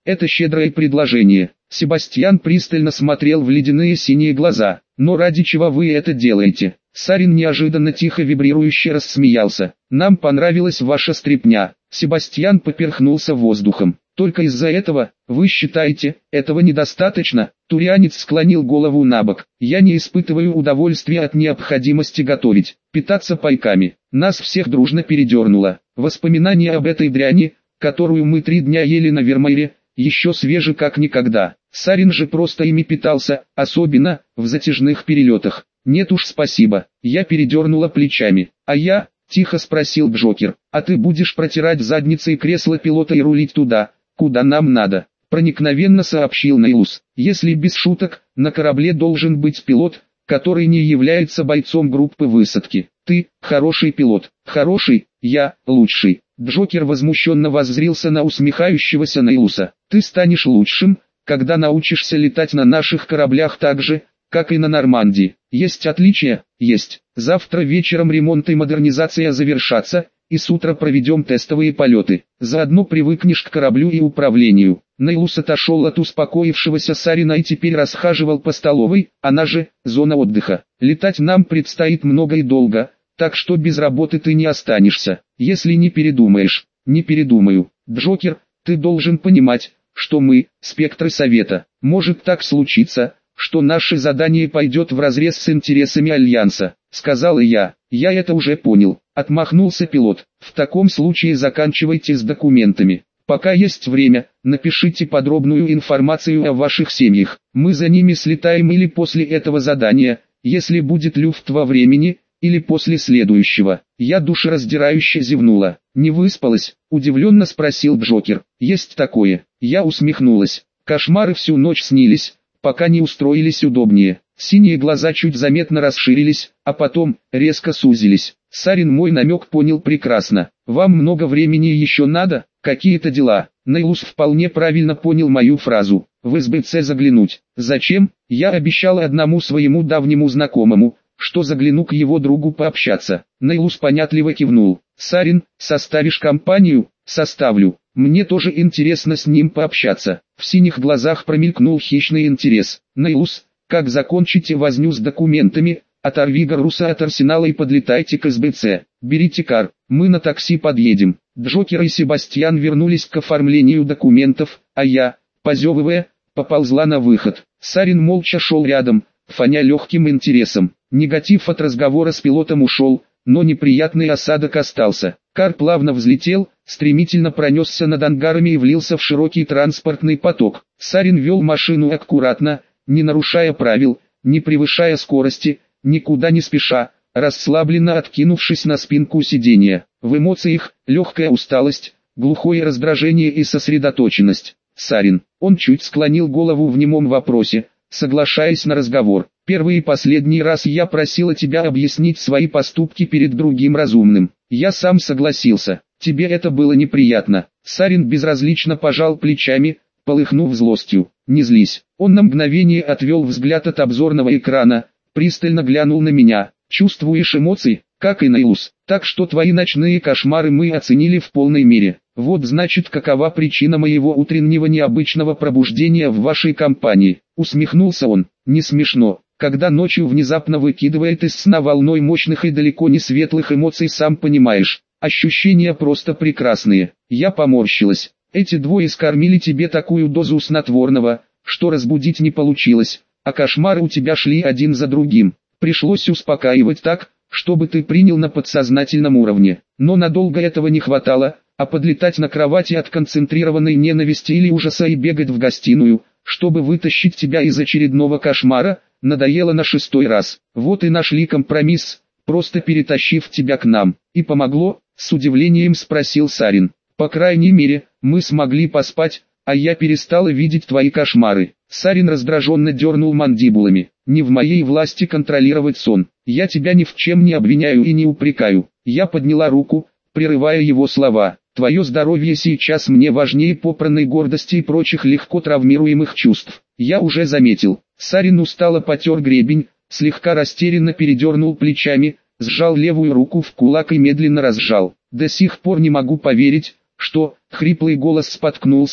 Это щедрое предложение. Себастьян пристально смотрел в ледяные синие глаза. Но ради чего вы это делаете? Сарин неожиданно тихо вибрирующе рассмеялся. Нам понравилась ваша стряпня. Себастьян поперхнулся воздухом. Только из-за этого, вы считаете, этого недостаточно? Турианец склонил голову набок. Я не испытываю удовольствия от необходимости готовить, питаться пайками. Нас всех дружно передернуло. Воспоминания об этой дряни, которую мы 3 дня ели на Вермеере, еще свежи как никогда. Сарин же просто ими питался, особенно в затяжных перелетах. Нет уж спасибо, я передернула плечами. А я, тихо спросил Джокер, а ты будешь протирать задницей кресло пилота и рулить туда, куда нам надо? Проникновенно сообщил Нейлус. Если без шуток, на корабле должен быть пилот, который не является бойцом группы высадки. Ты, хороший пилот. Хороший, я, лучший. Джокер возмущенно воззрился на усмехающегося Нейлуса. Ты станешь лучшим, когда научишься летать на наших кораблях так же, как и на Нормандии. Есть отличия? Есть. Завтра вечером ремонт и модернизация завершатся, и с утра проведем тестовые полеты. Заодно привыкнешь к кораблю и управлению. Нейлус отошел от успокоившегося Сарина и теперь расхаживал по столовой, она же, зона отдыха. Летать нам предстоит много и долго, так что без работы ты не останешься, если не передумаешь. Не передумаю. Джокер, ты должен понимать, что мы, спектры Совета. Может так случиться, что наше задание пойдет вразрез с интересами Альянса, сказал я. Я это уже понял, отмахнулся пилот. В таком случае заканчивайте с документами. Пока есть время, напишите подробную информацию о ваших семьях. Мы за ними слетаем или после этого задания, если будет люфт во времени, или после следующего. Я душераздирающе зевнула. Не выспалась? Удивленно спросил Джокер. Есть такое. Я усмехнулась. Кошмары всю ночь снились, пока не устроились удобнее. Синие глаза чуть заметно расширились, а потом, резко сузились. Сарин мой намек понял прекрасно. Вам много времени еще надо? Какие-то дела. Нейлус вполне правильно понял мою фразу. В СБЦ заглянуть. Зачем? Я обещал одному своему давнему знакомому, что загляну к его другу пообщаться. Нейлус понятливо кивнул. Сарин, составишь компанию? Составлю. Мне тоже интересно с ним пообщаться. В синих глазах промелькнул хищный интерес. Нейлус, как закончите возню с документами, оторви Гарруса от арсенала и подлетайте к СБЦ. Берите кар, мы на такси подъедем. Джокер и Себастьян вернулись к оформлению документов, а я, позевывая, поползла на выход. Сарин молча шел рядом, фоня легким интересом. Негатив от разговора с пилотом ушел, но неприятный осадок остался. Кар плавно взлетел, стремительно пронесся над ангарами и влился в широкий транспортный поток. Сарин вел машину аккуратно, не нарушая правил, не превышая скорости, никуда не спеша, расслабленно откинувшись на спинку сиденья. В эмоциях легкая усталость, глухое раздражение и сосредоточенность. Сарин, он чуть склонил голову в немом вопросе, соглашаясь на разговор. Первый и последний раз я просила тебя объяснить свои поступки перед другим разумным. Я сам согласился. Тебе это было неприятно. Сарин безразлично пожал плечами, полыхнув злостью. Не злись. Он на мгновение отвел взгляд от обзорного экрана, пристально глянул на меня. Чувствуешь эмоции, как и Нейлус. Так что твои ночные кошмары мы оценили в полной мере. Вот значит какова причина моего утреннего необычного пробуждения в вашей компании. Усмехнулся он. Не смешно. Когда ночью внезапно выкидывает из сна волной мощных и далеко не светлых эмоций, сам понимаешь. Ощущения просто прекрасные. Я поморщилась. Эти двое скормили тебе такую дозу снотворного, что разбудить не получилось, а кошмары у тебя шли один за другим. Пришлось успокаивать так, чтобы ты принял на подсознательном уровне. Но надолго этого не хватало, а подлетать на кровати от концентрированной ненависти или ужаса и бегать в гостиную, чтобы вытащить тебя из очередного кошмара, надоело на 6-й раз. Вот и нашли компромисс, просто перетащив тебя к нам. И помогло? С удивлением спросил Сарин. По крайней мере, мы смогли поспать, а я перестала видеть твои кошмары. Сарин раздраженно дернул мандибулами. Не в моей власти контролировать сон. Я тебя ни в чем не обвиняю и не упрекаю. Я подняла руку, прерывая его слова. Твое здоровье сейчас мне важнее попранной гордости и прочих легко травмируемых чувств. Я уже заметил. Сарин устало потер гребень, слегка растерянно передернул плечами, сжал левую руку в кулак и медленно разжал. До сих пор не могу поверить, что, хриплый голос споткнулся,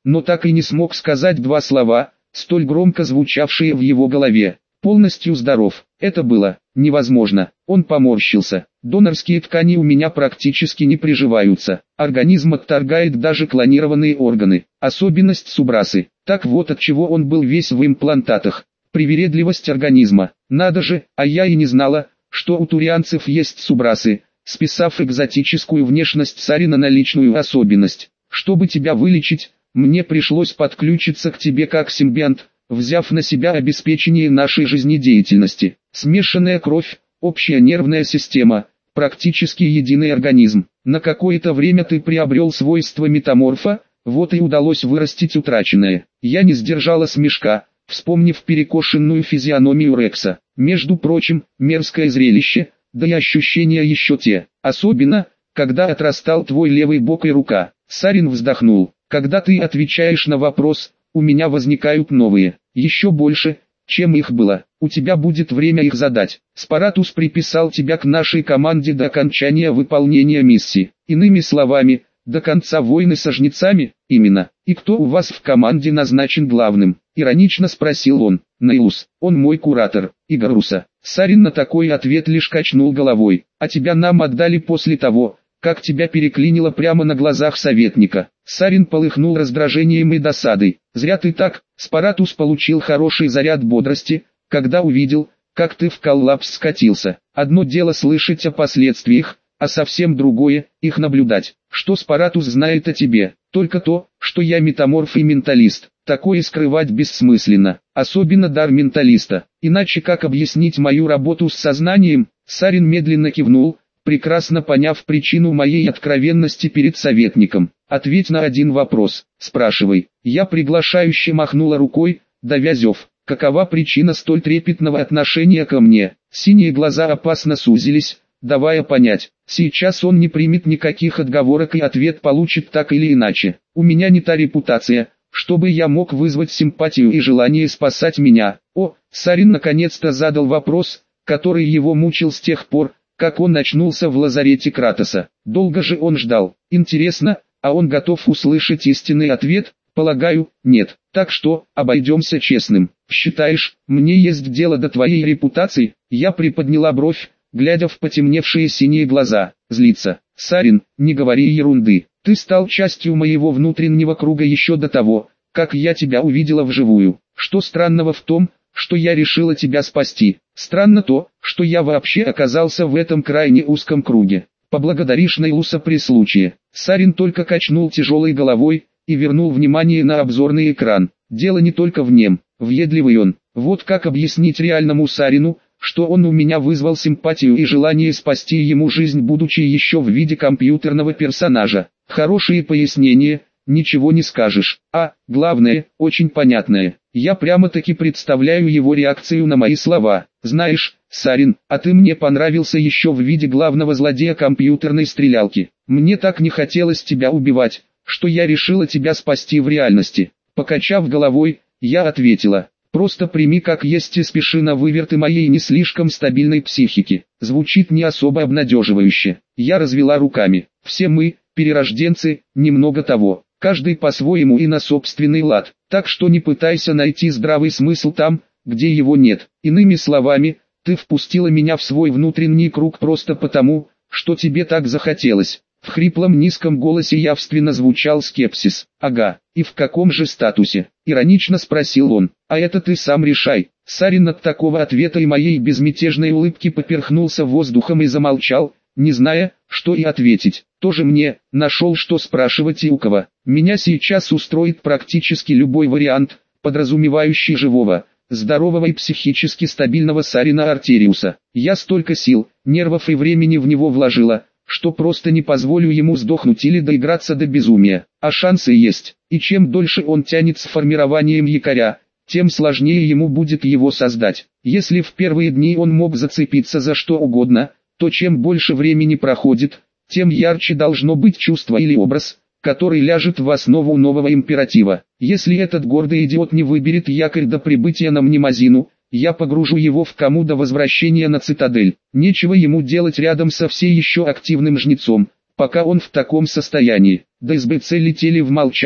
но так и не смог сказать два слова, столь громко звучавшие в его голове. Полностью здоров. Это было невозможно. Он поморщился. Донорские ткани у меня практически не приживаются. Организм отторгает даже клонированные органы. Особенность субрасы. Так вот от чего он был весь в имплантатах. Привередливость организма. Надо же, а я и не знала, что у турианцев есть субрасы, списав экзотическую внешность Сарина на личную особенность. Чтобы тебя вылечить, мне пришлось подключиться к тебе как симбионт, взяв на себя обеспечение нашей жизнедеятельности. Смешанная кровь, общая нервная система, практически единый организм. На какое-то время ты приобрел свойства метаморфа, вот и удалось вырастить утраченное. Я не сдержала смешка, вспомнив перекошенную физиономию Рекса. Между прочим, мерзкое зрелище, да и ощущения еще те. Особенно, когда отрастал твой левый бок и рука. Сарин вздохнул. Когда ты отвечаешь на вопрос, у меня возникают новые, еще больше, чем их было. У тебя будет время их задать. Спаратус приписал тебя к нашей команде до окончания выполнения миссии. Иными словами, до конца войны со жнецами, именно. И кто у вас в команде назначен главным? Иронично спросил он. Нейлус, он мой куратор, Игаруса. Сарин на такой ответ лишь качнул головой. А тебя нам отдали после того, как тебя переклинило прямо на глазах советника. Сарин полыхнул раздражением и досадой. Зря ты так. Спаратус получил хороший заряд бодрости, когда увидел, как ты в коллапс скатился. Одно дело слышать о последствиях, а совсем другое – их наблюдать. Что Спаратус знает о тебе? Только то, что я метаморф и менталист. Такое скрывать бессмысленно, особенно дар менталиста. Иначе как объяснить мою работу с сознанием? Сарин медленно кивнул, прекрасно поняв причину моей откровенности перед советником. Ответь на один вопрос, спрашивай. Я приглашающе махнула рукой, давя зев. Какова причина столь трепетного отношения ко мне? Синие глаза опасно сузились, давая понять. Сейчас он не примет никаких отговорок и ответ получит так или иначе. У меня не та репутация, чтобы я мог вызвать симпатию и желание спасать меня. О, Сарин наконец-то задал вопрос, который его мучил с тех пор, как он очнулся в лазарете Кратоса. Долго же он ждал. Интересно, а он готов услышать истинный ответ? Полагаю, нет. Так что, обойдемся честным. Считаешь, мне есть дело до твоей репутации? Я приподняла бровь, глядя в потемневшие синие глаза. Злится. Сарин, не говори ерунды. Ты стал частью моего внутреннего круга еще до того, как я тебя увидела вживую. Что странного в том, что я решила тебя спасти? Странно то, что я вообще оказался в этом крайне узком круге. Поблагодаришь Нейлуса при случае. Сарин только качнул тяжелой головой и вернул внимание на обзорный экран. Дело не только в нем, въедливый он. Вот как объяснить реальному Сарину, что он у меня вызвал симпатию и желание спасти ему жизнь, будучи еще в виде компьютерного персонажа. Хорошие пояснения, ничего не скажешь. А, главное, очень понятное. Я прямо-таки представляю его реакцию на мои слова. Знаешь, Сарин, а ты мне понравился еще в виде главного злодея компьютерной стрелялки. Мне так не хотелось тебя убивать, что я решила тебя спасти в реальности. Покачав головой, я ответила: просто прими как есть и спеши на выверты моей не слишком стабильной психики. Звучит не особо обнадеживающе. Я развела руками. Все мы, перерожденцы, немного того. Каждый по-своему и на собственный лад. Так что не пытайся найти здравый смысл там, где его нет. Иными словами, ты впустила меня в свой внутренний круг просто потому, что тебе так захотелось. В хриплом низком голосе явственно звучал скепсис. Ага, и в каком же статусе? Иронично спросил он. А это ты сам решай. Сарин от такого ответа и моей безмятежной улыбки поперхнулся воздухом и замолчал, не зная, что и ответить. Тоже мне, нашел что спрашивать и у кого. Меня сейчас устроит практически любой вариант, подразумевающий живого, здорового и психически стабильного Сарина Артериуса. Я столько сил, нервов и времени в него вложила, что просто не позволю ему сдохнуть или доиграться до безумия. А шансы есть, и чем дольше он тянет с формированием якоря, тем сложнее ему будет его создать. Если в первые дни он мог зацепиться за что угодно, то чем больше времени проходит, тем ярче должно быть чувство или образ, который ляжет в основу нового императива. Если этот гордый идиот не выберет якорь до прибытия на Мнемозину, я погружу его в кому до возвращения на цитадель. Нечего ему делать рядом со все еще активным жнецом, пока он в таком состоянии. До СБЦ летели в молчании.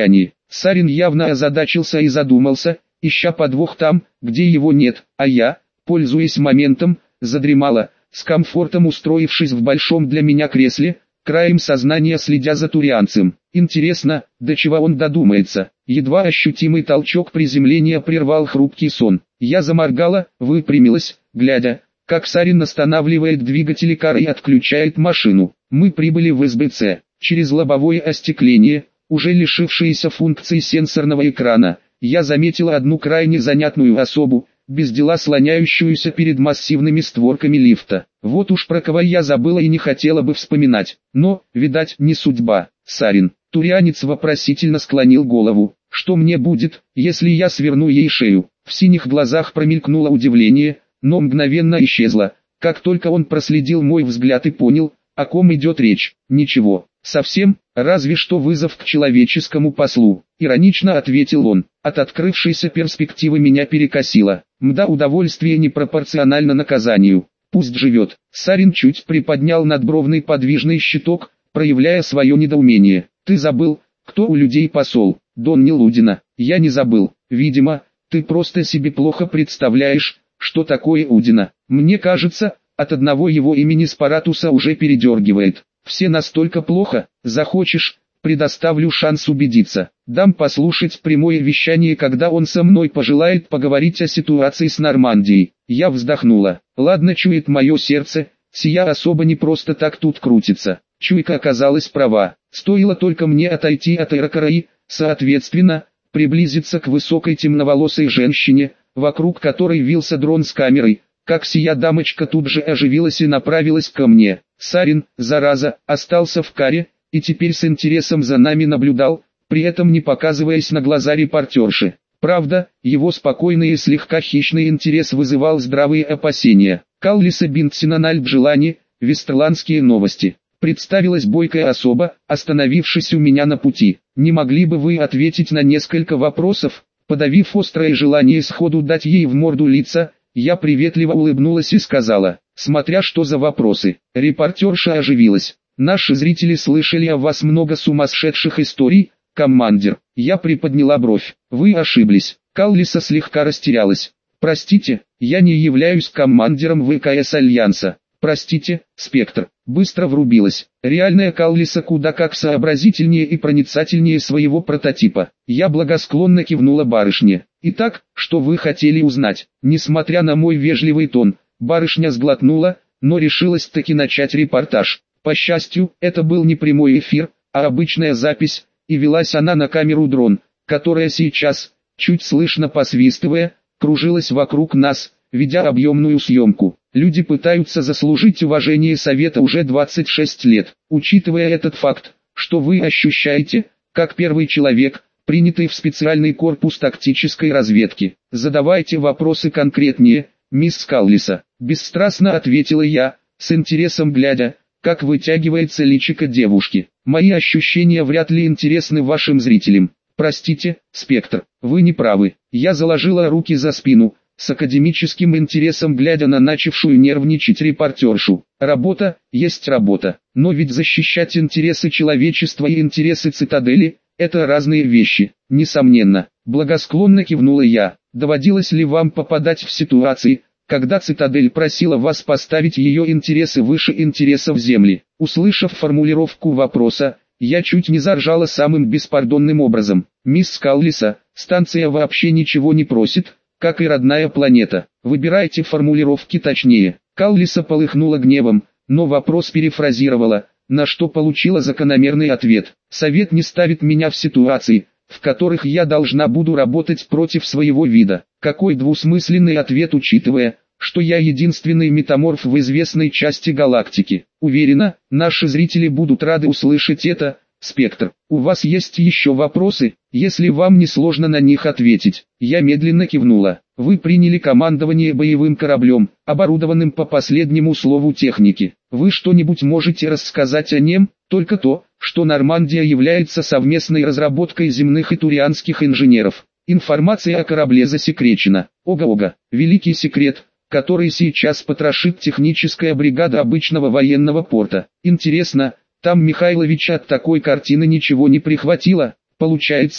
Сарин явно озадачился и задумался, ища подвох там, где его нет, а я, пользуясь моментом, задремала, с комфортом устроившись в большом для меня кресле, краем сознания следя за турианцем. Интересно, до чего он додумается. Едва ощутимый толчок приземления прервал хрупкий сон. Я заморгала, выпрямилась, глядя, как Сарин останавливает двигатели кары и отключает машину. Мы прибыли в СБЦ. Через лобовое остекление, уже лишившееся функции сенсорного экрана, я заметила одну крайне занятную особу, без дела слоняющуюся перед массивными створками лифта. Вот уж про кого я забыла и не хотела бы вспоминать. Но, видать, не судьба. Сарин. Турианец вопросительно склонил голову. Что мне будет, если я сверну ей шею? В синих глазах промелькнуло удивление, но мгновенно исчезло, как только он проследил мой взгляд и понял, о ком идет речь. Ничего, совсем, разве что вызов к человеческому послу. Иронично ответил он. От открывшейся перспективы меня перекосило. Мда, удовольствие непропорционально наказанию. Пусть живет. Сарин чуть приподнял надбровный подвижный щиток, проявляя свое недоумение. Ты забыл, кто у людей посол? Дон Нелудина. Я не забыл. Видимо, ты просто себе плохо представляешь, что такое Удина. Мне кажется, от одного его имени Спаратуса уже передергивает. Все настолько плохо. Захочешь, предоставлю шанс убедиться. Дам послушать прямое вещание, когда он со мной пожелает поговорить о ситуации с Нормандией. Я вздохнула. Ладно, чует мое сердце, сия особо не просто так тут крутится. Чуйка оказалась права. Стоило только мне отойти от Эракараи, соответственно, приблизиться к высокой темноволосой женщине, вокруг которой вился дрон с камерой, как сия дамочка тут же оживилась и направилась ко мне. Сарин, зараза, остался в каре, и теперь с интересом за нами наблюдал, при этом не показываясь на глаза репортерши. Правда, его спокойный и слегка хищный интерес вызывал здравые опасения. Каллиса Бинтсинаналь Бжелани, Вестерландские новости. Представилась бойкая особа, остановившись у меня на пути. Не могли бы вы ответить на несколько вопросов? Подавив острое желание сходу дать ей в морду лица, я приветливо улыбнулась и сказала, смотря что за вопросы. Репортерша оживилась. Наши зрители слышали о вас много сумасшедших историй, командир. Я приподняла бровь. Вы ошиблись. Каллиса слегка растерялась. Простите, я не являюсь командиром ВКС Альянса. Простите, Спектр. Быстро врубилась. Реальная Каллиса куда как сообразительнее и проницательнее своего прототипа. Я благосклонно кивнула барышне. Итак, что вы хотели узнать? Несмотря на мой вежливый тон, барышня сглотнула, но решилась таки начать репортаж. По счастью, это был не прямой эфир, а обычная запись, и велась она на камеру дрон, которая сейчас, чуть слышно посвистывая, кружилась вокруг нас, ведя объемную съемку. Люди пытаются заслужить уважение Совета уже 26 лет. Учитывая этот факт, что вы ощущаете, как первый человек, принятый в специальный корпус тактической разведки, задавайте вопросы конкретнее, мисс Каллиса. Бесстрастно ответила я, с интересом глядя, как вытягивается личико девушки. Мои ощущения вряд ли интересны вашим зрителям. Простите, Спектр, вы не правы. Я заложила руки за спину, с академическим интересом глядя на начавшую нервничать репортершу. Работа, есть работа. Но ведь защищать интересы человечества и интересы цитадели – это разные вещи. Несомненно, благосклонно кивнула я. Доводилось ли вам попадать в ситуации, когда цитадель просила вас поставить ее интересы выше интересов Земли? Услышав формулировку вопроса, я чуть не заржала самым беспардонным образом. Мисс Каллиса, станция вообще ничего не просит, как и родная планета. Выбирайте формулировки точнее. Каллиса полыхнула гневом, но вопрос перефразировала, на что получила закономерный ответ. Совет не ставит меня в ситуации, в которых я должна буду работать против своего вида. Какой двусмысленный ответ, учитывая, что я единственный метаморф в известной части галактики. Уверена, наши зрители будут рады услышать это. Спектр, у вас есть еще вопросы? Если вам не сложно на них ответить. Я медленно кивнула. Вы приняли командование боевым кораблем, оборудованным по последнему слову техники. Вы что-нибудь можете рассказать о нем? Только то, что Нормандия является совместной разработкой земных и турианских инженеров. Информация о корабле засекречена. Ого-ого, великий секрет, который сейчас потрошит техническая бригада обычного военного порта. Интересно, там Михайлович от такой картины ничего не прихватило? Получается,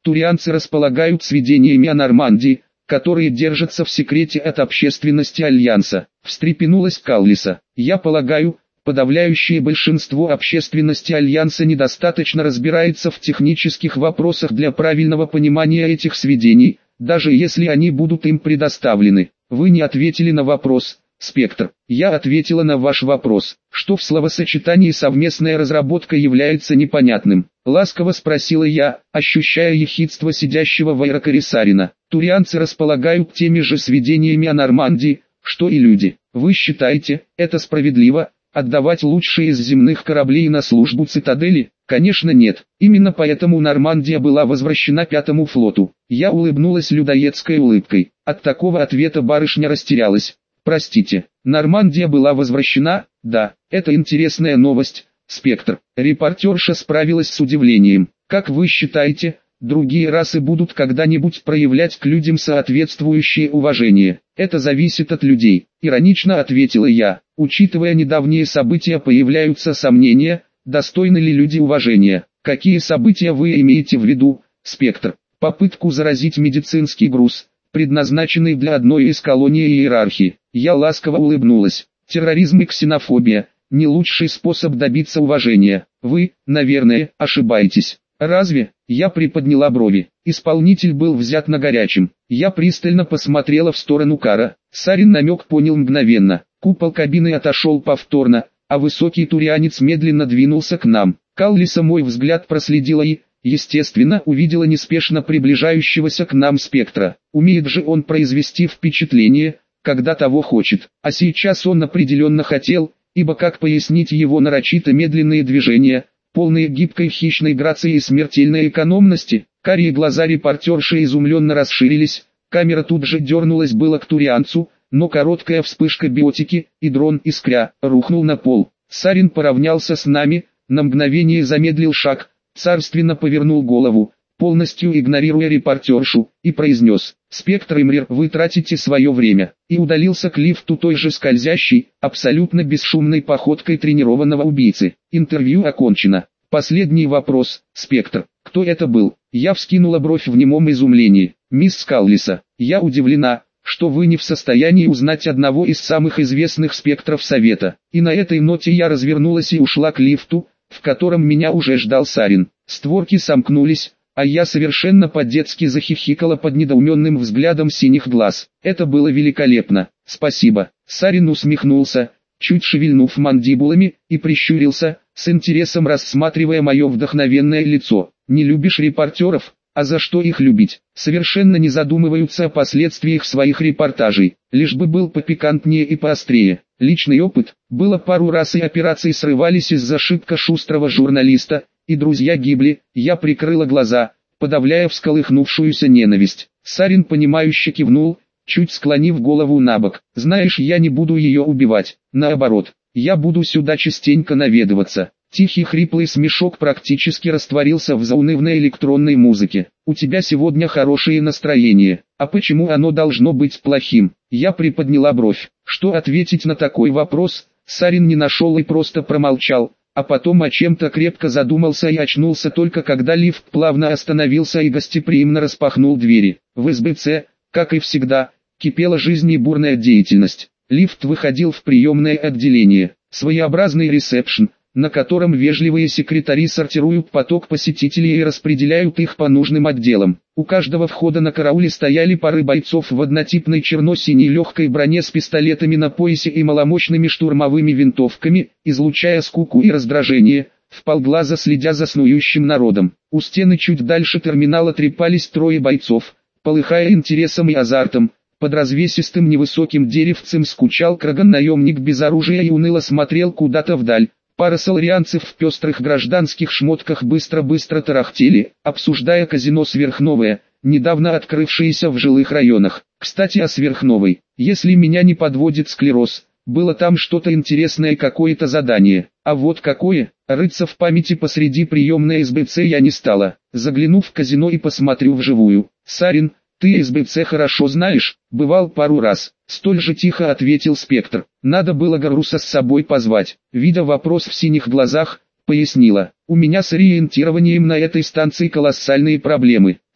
Турианцы располагают сведениями о Нормандии, которые держатся в секрете от общественности Альянса. Встрепенулась Каллиса. Я полагаю, подавляющее большинство общественности Альянса недостаточно разбирается в технических вопросах для правильного понимания этих сведений, даже если они будут им предоставлены. Вы не ответили на вопрос, Спектр. Я ответила на ваш вопрос, что в словосочетании «совместная разработка» является непонятным. Ласково спросила я, ощущая ехидство сидящего в аэрокаре Сарина. Турианцы располагают теми же сведениями о Нормандии, что и люди. Вы считаете, это справедливо, отдавать лучшие из земных кораблей на службу цитадели? Конечно нет. Именно поэтому Нормандия была возвращена Пятому флоту. Я улыбнулась людоедской улыбкой. От такого ответа барышня растерялась. Простите, Нормандия была возвращена? Да, это интересная новость, Спектр. Репортерша справилась с удивлением. Как вы считаете, другие расы будут когда-нибудь проявлять к людям соответствующее уважение? Это зависит от людей, иронично ответила я. Учитывая недавние события, появляются сомнения, достойны ли люди уважения. Какие события вы имеете в виду, Спектр? Попытку заразить медицинский груз, предназначенный для одной из колоний иерархии. Я ласково улыбнулась. Терроризм и ксенофобия – не лучший способ добиться уважения. Вы, наверное, ошибаетесь. Разве? Я приподняла брови. Исполнитель был взят на горячем. Я пристально посмотрела в сторону Кара. Сарин намек понял мгновенно. Купол кабины отошел повторно, а высокий турианец медленно двинулся к нам. Каллиса мой взгляд проследила и, естественно, увидела неспешно приближающегося к нам Спектра. Умеет же он произвести впечатление, когда того хочет. А сейчас он определенно хотел, ибо как пояснить его нарочито медленные движения, полные гибкой хищной грации и смертельной экономности? Карие глаза репортерши изумленно расширились, камера тут же дернулась было к турианцу, но короткая вспышка биотики, и дрон, искря, рухнул на пол. Сарин поравнялся с нами, на мгновение замедлил шаг, царственно повернул голову, полностью игнорируя репортершу, и произнес: «Спектр и Мрир, вы тратите свое время», и удалился к лифту той же скользящей, абсолютно бесшумной походкой тренированного убийцы. Интервью окончено. Последний вопрос, Спектр. Кто это был? Я вскинула бровь в немом изумлении. Мисс Каллиса, я удивлена, что вы не в состоянии узнать одного из самых известных спектров Совета. И на этой ноте я развернулась и ушла к лифту, в котором меня уже ждал Сарин. Створки сомкнулись, а я совершенно по-детски захихикала под недоуменным взглядом синих глаз. Это было великолепно. Спасибо. Сарин усмехнулся, чуть шевельнув мандибулами, и прищурился, с интересом рассматривая мое вдохновенное лицо. Не любишь репортеров? А за что их любить? Совершенно не задумываются о последствиях своих репортажей, лишь бы был попикантнее и поострее. Личный опыт. Было пару раз и операции срывались из-за шибко шустрого журналиста, и друзья гибли. Я прикрыла глаза, подавляя всколыхнувшуюся ненависть. Сарин понимающе кивнул, чуть склонив голову набок. Знаешь, я не буду ее убивать. Наоборот, я буду сюда частенько наведываться. Тихий хриплый смешок практически растворился в заунывной электронной музыке. У тебя сегодня хорошее настроение. А почему оно должно быть плохим? Я приподняла бровь. Что ответить на такой вопрос? Сарин не нашел и просто промолчал, а потом о чем-то крепко задумался и очнулся только когда лифт плавно остановился и гостеприимно распахнул двери. В СБЦ, как и всегда, кипела жизнь и бурная деятельность. Лифт выходил в приемное отделение. Своеобразный ресепшн, на котором вежливые секретари сортируют поток посетителей и распределяют их по нужным отделам. У каждого входа на карауле стояли пары бойцов в однотипной черно-синей легкой броне с пистолетами на поясе и маломощными штурмовыми винтовками, излучая скуку и раздражение, вполглаза следя за снующим народом. У стены чуть дальше терминала трепались трое бойцов, полыхая интересом и азартом. Под развесистым невысоким деревцем скучал краган-наемник без оружия и уныло смотрел куда-то вдаль. Пара соларианцев в пестрых гражданских шмотках быстро-быстро тарахтели, обсуждая казино «Сверхновое», недавно открывшееся в жилых районах. Кстати, о «Сверхновой». Если меня не подводит склероз, было там что-то интересное, какое-то задание. А вот какое, рыться в памяти посреди приемной СБЦ я не стала. Загляну в казино и посмотрю вживую. Сарин, ты СБЦ хорошо знаешь? Бывал пару раз. Столь же тихо ответил Спектр. Надо было Гарруса с собой позвать. Видя вопрос в синих глазах, пояснила. У меня с ориентированием на этой станции колоссальные проблемы.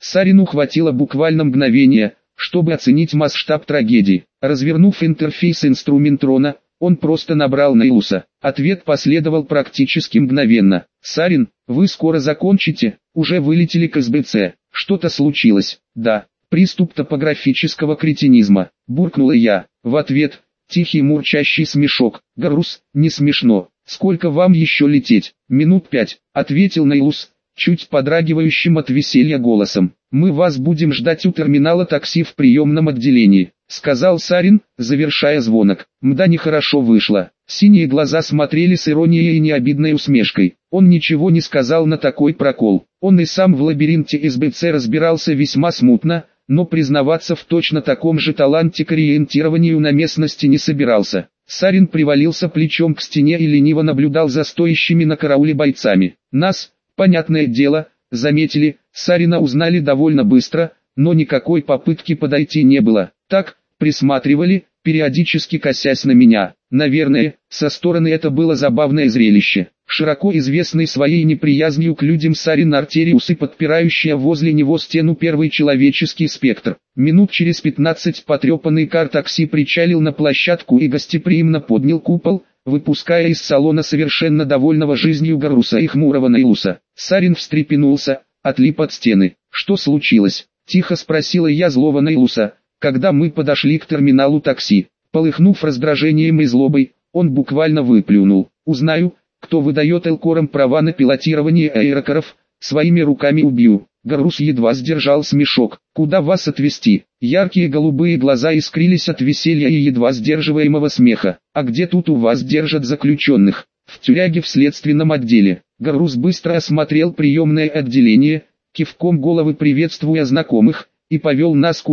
Сарину хватило буквально мгновения, чтобы оценить масштаб трагедии. Развернув интерфейс инструментрона, он просто набрал Нейлуса. Ответ последовал практически мгновенно. «Сарин, вы скоро закончите? Уже вылетели к СБЦ. Что-то случилось?» «Да. Приступ топографического кретинизма», — буркнула я. В ответ тихий мурчащий смешок. «Гарус, не смешно. Сколько вам еще лететь?» «Минут 5», — ответил Нейлус, чуть подрагивающим от веселья голосом. «Мы вас будем ждать у терминала такси в приемном отделении», — сказал Сарин, завершая звонок. Мда нехорошо вышло. Синие глаза смотрели с иронией и необидной усмешкой. Он ничего не сказал на такой прокол. Он и сам в лабиринте СБЦ разбирался весьма смутно, но признаваться в точно таком же таланте к ориентированию на местности не собирался. Сарин привалился плечом к стене и лениво наблюдал за стоящими на карауле бойцами. Нас, понятное дело, заметили, Сарина узнали довольно быстро, но никакой попытки подойти не было. Так, присматривали, периодически косясь на меня. Наверное, со стороны это было забавное зрелище. Широко известный своей неприязнью к людям Сарин Артериус и подпирающая возле него стену первый человеческий спектр. Минут через 15 потрепанный кар-такси причалил на площадку и гостеприимно поднял купол, выпуская из салона совершенно довольного жизнью Гаруса и хмурого Нейлуса. Сарин встрепенулся, отлип от стены. «Что случилось?» — тихо спросила я злого Нейлуса, когда мы подошли к терминалу такси. Полыхнув раздражением и злобой, он буквально выплюнул. «Узнаю, кто выдает Элкорам права на пилотирование аэрокаров, своими руками убью». Гарус едва сдержал смешок. «Куда вас отвезти?» Яркие голубые глаза искрились от веселья и едва сдерживаемого смеха. «А где тут у вас держат заключенных?» «В тюряге в следственном отделе». Гарус быстро осмотрел приемное отделение, кивком головы приветствуя знакомых, и повел нас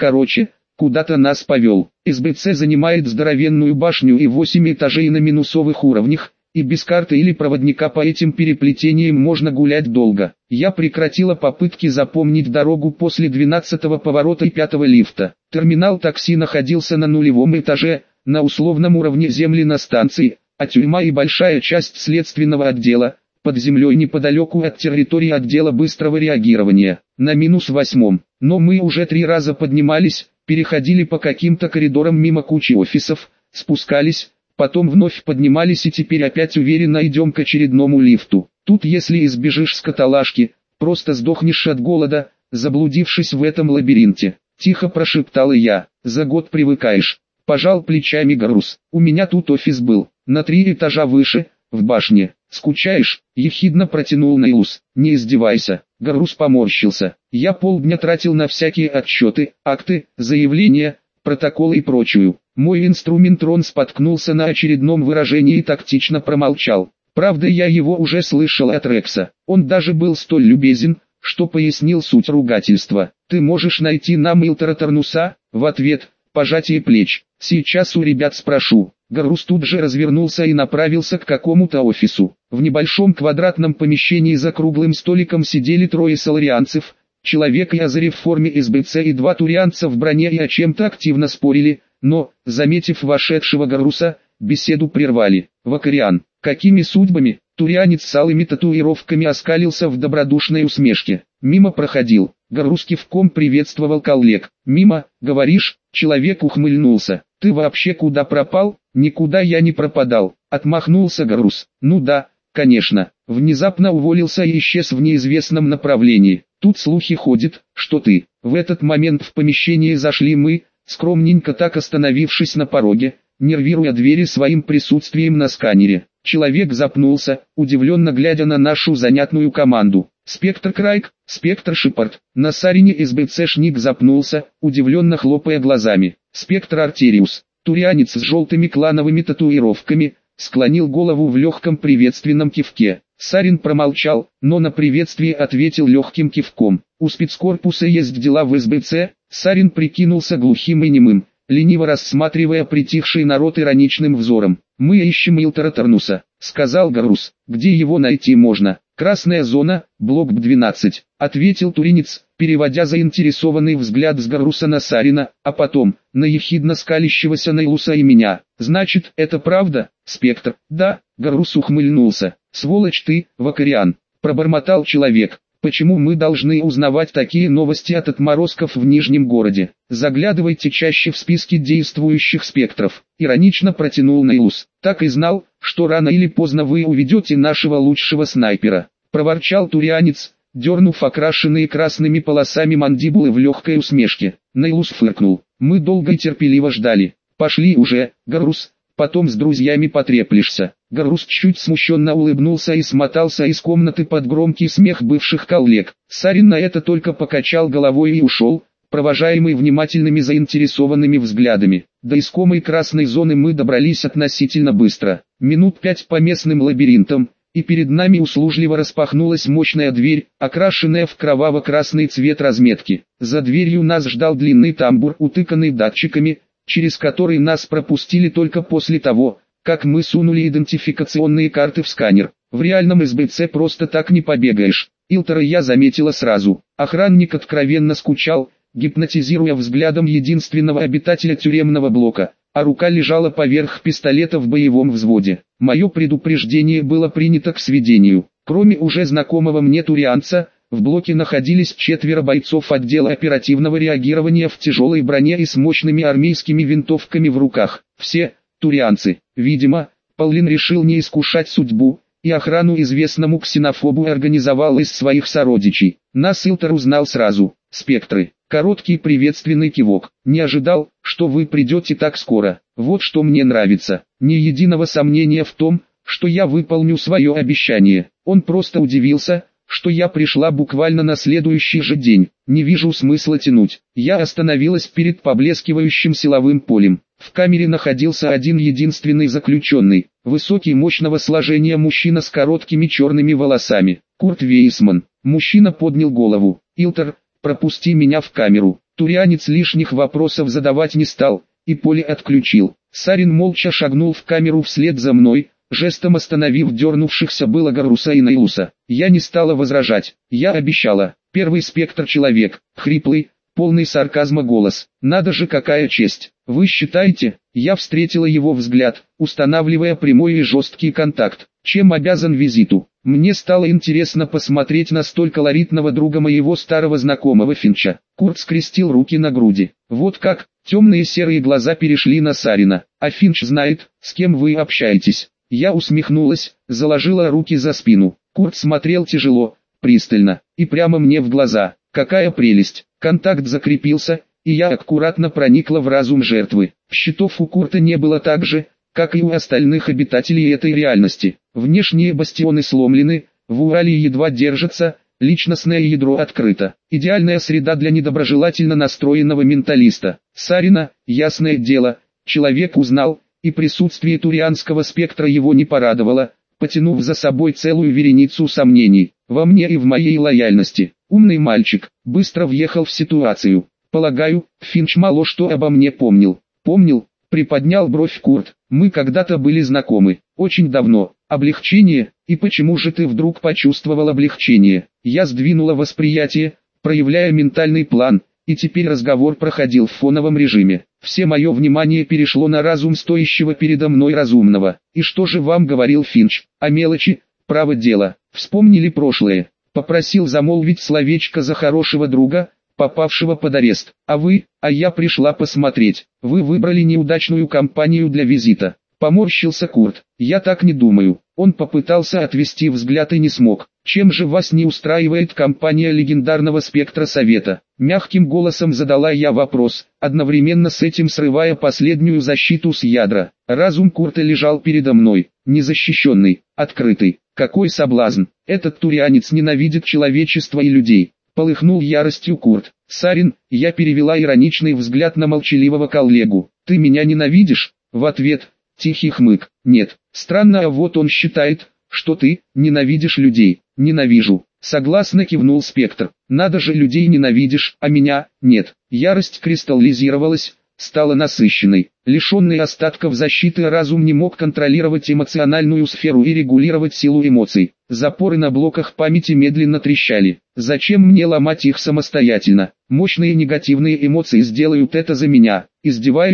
куда-то нас повел. СБЦ занимает здоровенную башню и 8 этажей на минусовых уровнях, и без карты или проводника по этим переплетениям можно гулять долго. Я прекратила попытки запомнить дорогу после 12-го поворота и 5-го лифта. Терминал такси находился на нулевом этаже, на условном уровне земли на станции, а тюрьма и большая часть следственного отдела под землей неподалеку от территории отдела быстрого реагирования, на -8. Но мы уже 3 раза поднимались, переходили по каким-то коридорам мимо кучи офисов, спускались, потом вновь поднимались и теперь опять уверенно идем к очередному лифту. Тут если избежишь с каталажки, просто сдохнешь от голода, заблудившись в этом лабиринте. Тихо прошептала я. «За год привыкаешь», — пожал плечами Гарус. «У меня тут офис был, на 3 этажа выше, в башне». «Скучаешь?» — ехидно протянул Нейлус. «Не издевайся». Гарус поморщился. «Я полдня тратил на всякие отчеты, акты, заявления, протоколы и прочую». Мой инструментрон споткнулся на очередном выражении и тактично промолчал. Правда, я его уже слышал от Рекса. Он даже был столь любезен, что пояснил суть ругательства. «Ты можешь найти нам Илтера Тарнуса?» В ответ — пожатие плеч. «Сейчас у ребят спрошу». Гарус тут же развернулся и направился к какому-то офису. В небольшом квадратном помещении за круглым столиком сидели 3 соларианцев, человек и Азари в форме СБЦ и 2 турианца в броне и о чем-то активно спорили, но, заметив вошедшего Гаруса, беседу прервали. «Вакариан, какими судьбами?» Турианец с алыми татуировками оскалился в добродушной усмешке. «Мимо проходил». Гарус кивком приветствовал коллег. «Мимо, говоришь?» Человек ухмыльнулся. «Ты вообще куда пропал?» «Никуда я не пропадал», — отмахнулся Гарус. «Ну да, конечно». Внезапно уволился и исчез в неизвестном направлении. «Тут слухи ходят, что ты». В этот момент в помещение зашли мы, скромненько так остановившись на пороге, нервируя двери своим присутствием на сканере. Человек запнулся, удивленно глядя на нашу занятную команду. «Спектр Крайк, Спектр Шепард». На Сарине СБЦшник запнулся, удивленно хлопая глазами. «Спектр Артериус». Турианец с желтыми клановыми татуировками склонил голову в легком приветственном кивке. Сарин промолчал, но на приветствие ответил легким кивком. «У спецкорпуса есть дела в СБЦ?» Сарин прикинулся глухим и немым, лениво рассматривая притихший народ ироничным взором. «Мы ищем Илтера Тарнуса», — сказал Гарус. «Где его найти можно?» «Красная зона, блок Б-12», — ответил туринец, переводя заинтересованный взгляд с Гаруса на Сарина, а потом, на ехидно скалящегося Нейлуса и меня. «Значит, это правда, Спектр?» «Да», — Гарус ухмыльнулся. «Сволочь ты, Вакариан», — пробормотал человек. Почему мы должны узнавать такие новости от отморозков в Нижнем городе? Заглядывайте чаще в списки действующих спектров. Иронично протянул Нейлус. Так и знал, что рано или поздно вы уведете нашего лучшего снайпера. Проворчал турианец, дернув окрашенные красными полосами мандибулы в легкой усмешке. Нейлус фыркнул. Мы долго и терпеливо ждали. Пошли уже, Гаррус, потом с друзьями потреплешься. Гаррус чуть смущенно улыбнулся и смотался из комнаты под громкий смех бывших коллег. Сарин на это только покачал головой и ушел, провожаемый внимательными заинтересованными взглядами. До искомой красной зоны мы добрались относительно быстро. Минут 5 по местным лабиринтам, и перед нами услужливо распахнулась мощная дверь, окрашенная в кроваво-красный цвет разметки. За дверью нас ждал длинный тамбур, утыканный датчиками, через который нас пропустили только после того, как мы сунули идентификационные карты в сканер. В реальном СБЦ просто так не побегаешь. Илтера я заметила сразу. Охранник откровенно скучал, гипнотизируя взглядом единственного обитателя тюремного блока, а рука лежала поверх пистолета в боевом взводе. Мое предупреждение было принято к сведению. Кроме уже знакомого мне турианца, в блоке находились 4 бойцов отдела оперативного реагирования в тяжелой броне и с мощными армейскими винтовками в руках. Все турианцы. Видимо, Паулин решил не искушать судьбу, и охрану известному ксенофобу организовал из своих сородичей. Нас Илтер узнал сразу. Спектры. Короткий приветственный кивок. Не ожидал, что вы придете так скоро. Вот что мне нравится. Ни единого сомнения в том, что я выполню свое обещание. Он просто удивился, что я пришла буквально на следующий же день. Не вижу смысла тянуть. Я остановилась перед поблескивающим силовым полем. В камере находился один единственный заключенный. Высокий, мощного сложения мужчина с короткими черными волосами. Курт Вейсман. Мужчина поднял голову. Илтер, пропусти меня в камеру. Турианец лишних вопросов задавать не стал, и поле отключил. Сарин молча шагнул в камеру вслед за мной, жестом остановив дернувшихся было Гарруса и Нейлуса. Я не стала возражать. Я обещала. Первый спектр человек. Хриплый, полный сарказма голос. Надо же, какая честь. Вы считаете? Я встретила его взгляд, устанавливая прямой и жесткий контакт. Чем обязан визиту? Мне стало интересно посмотреть на столь колоритного друга моего старого знакомого Финча. Курт скрестил руки на груди. Вот как, темные серые глаза перешли на Сарина. А Финч знает, с кем вы общаетесь. Я усмехнулась, заложила руки за спину. Курт смотрел тяжело, пристально, и прямо мне в глаза. Какая прелесть. Контакт закрепился, и я аккуратно проникла в разум жертвы. Щитов у Курта не было так же, как и у остальных обитателей этой реальности. Внешние бастионы сломлены, в Урале едва держатся, личностное ядро открыто. Идеальная среда для недоброжелательно настроенного менталиста. Сарина, ясное дело, человек узнал, и присутствие турианского спектра его не порадовало, потянув за собой целую вереницу сомнений. Во мне и в моей лояльности. Умный мальчик, быстро въехал в ситуацию. Полагаю, Финч мало что обо мне помнил. Помнил? Приподнял бровь Курт. Мы когда-то были знакомы. Очень давно. Облегчение? И почему же ты вдруг почувствовал облегчение? Я сдвинула восприятие, проявляя ментальный план, и теперь разговор проходил в фоновом режиме. Все мое внимание перешло на разум стоящего передо мной разумного. И что же вам говорил Финч? О мелочи? Право дело. Вспомнили прошлое. Попросил замолвить словечко за хорошего друга, попавшего под арест. А вы? А я пришла посмотреть. Вы выбрали неудачную компанию для визита. Поморщился Курт. Я так не думаю. Он попытался отвести взгляд и не смог. Чем же вас не устраивает компания легендарного спектра совета? Мягким голосом задала я вопрос, одновременно с этим срывая последнюю защиту с ядра. Разум Курта лежал передо мной, незащищенный, открытый. Какой соблазн! Этот турианец ненавидит человечество и людей. Полыхнул яростью Курт. Сарин, я перевела ироничный взгляд на молчаливого коллегу. Ты меня ненавидишь? В ответ, тихий хмык. Нет, странно, а вот он считает, что ты ненавидишь людей. Ненавижу. Согласно кивнул спектр. Надо же, людей ненавидишь, а меня нет. Ярость кристаллизировалась, стала насыщенной. Лишенный остатков защиты разум не мог контролировать эмоциональную сферу и регулировать силу эмоций. Запоры на блоках памяти медленно трещали. Зачем мне ломать их самостоятельно? Мощные негативные эмоции сделают это за меня. Издеваешься?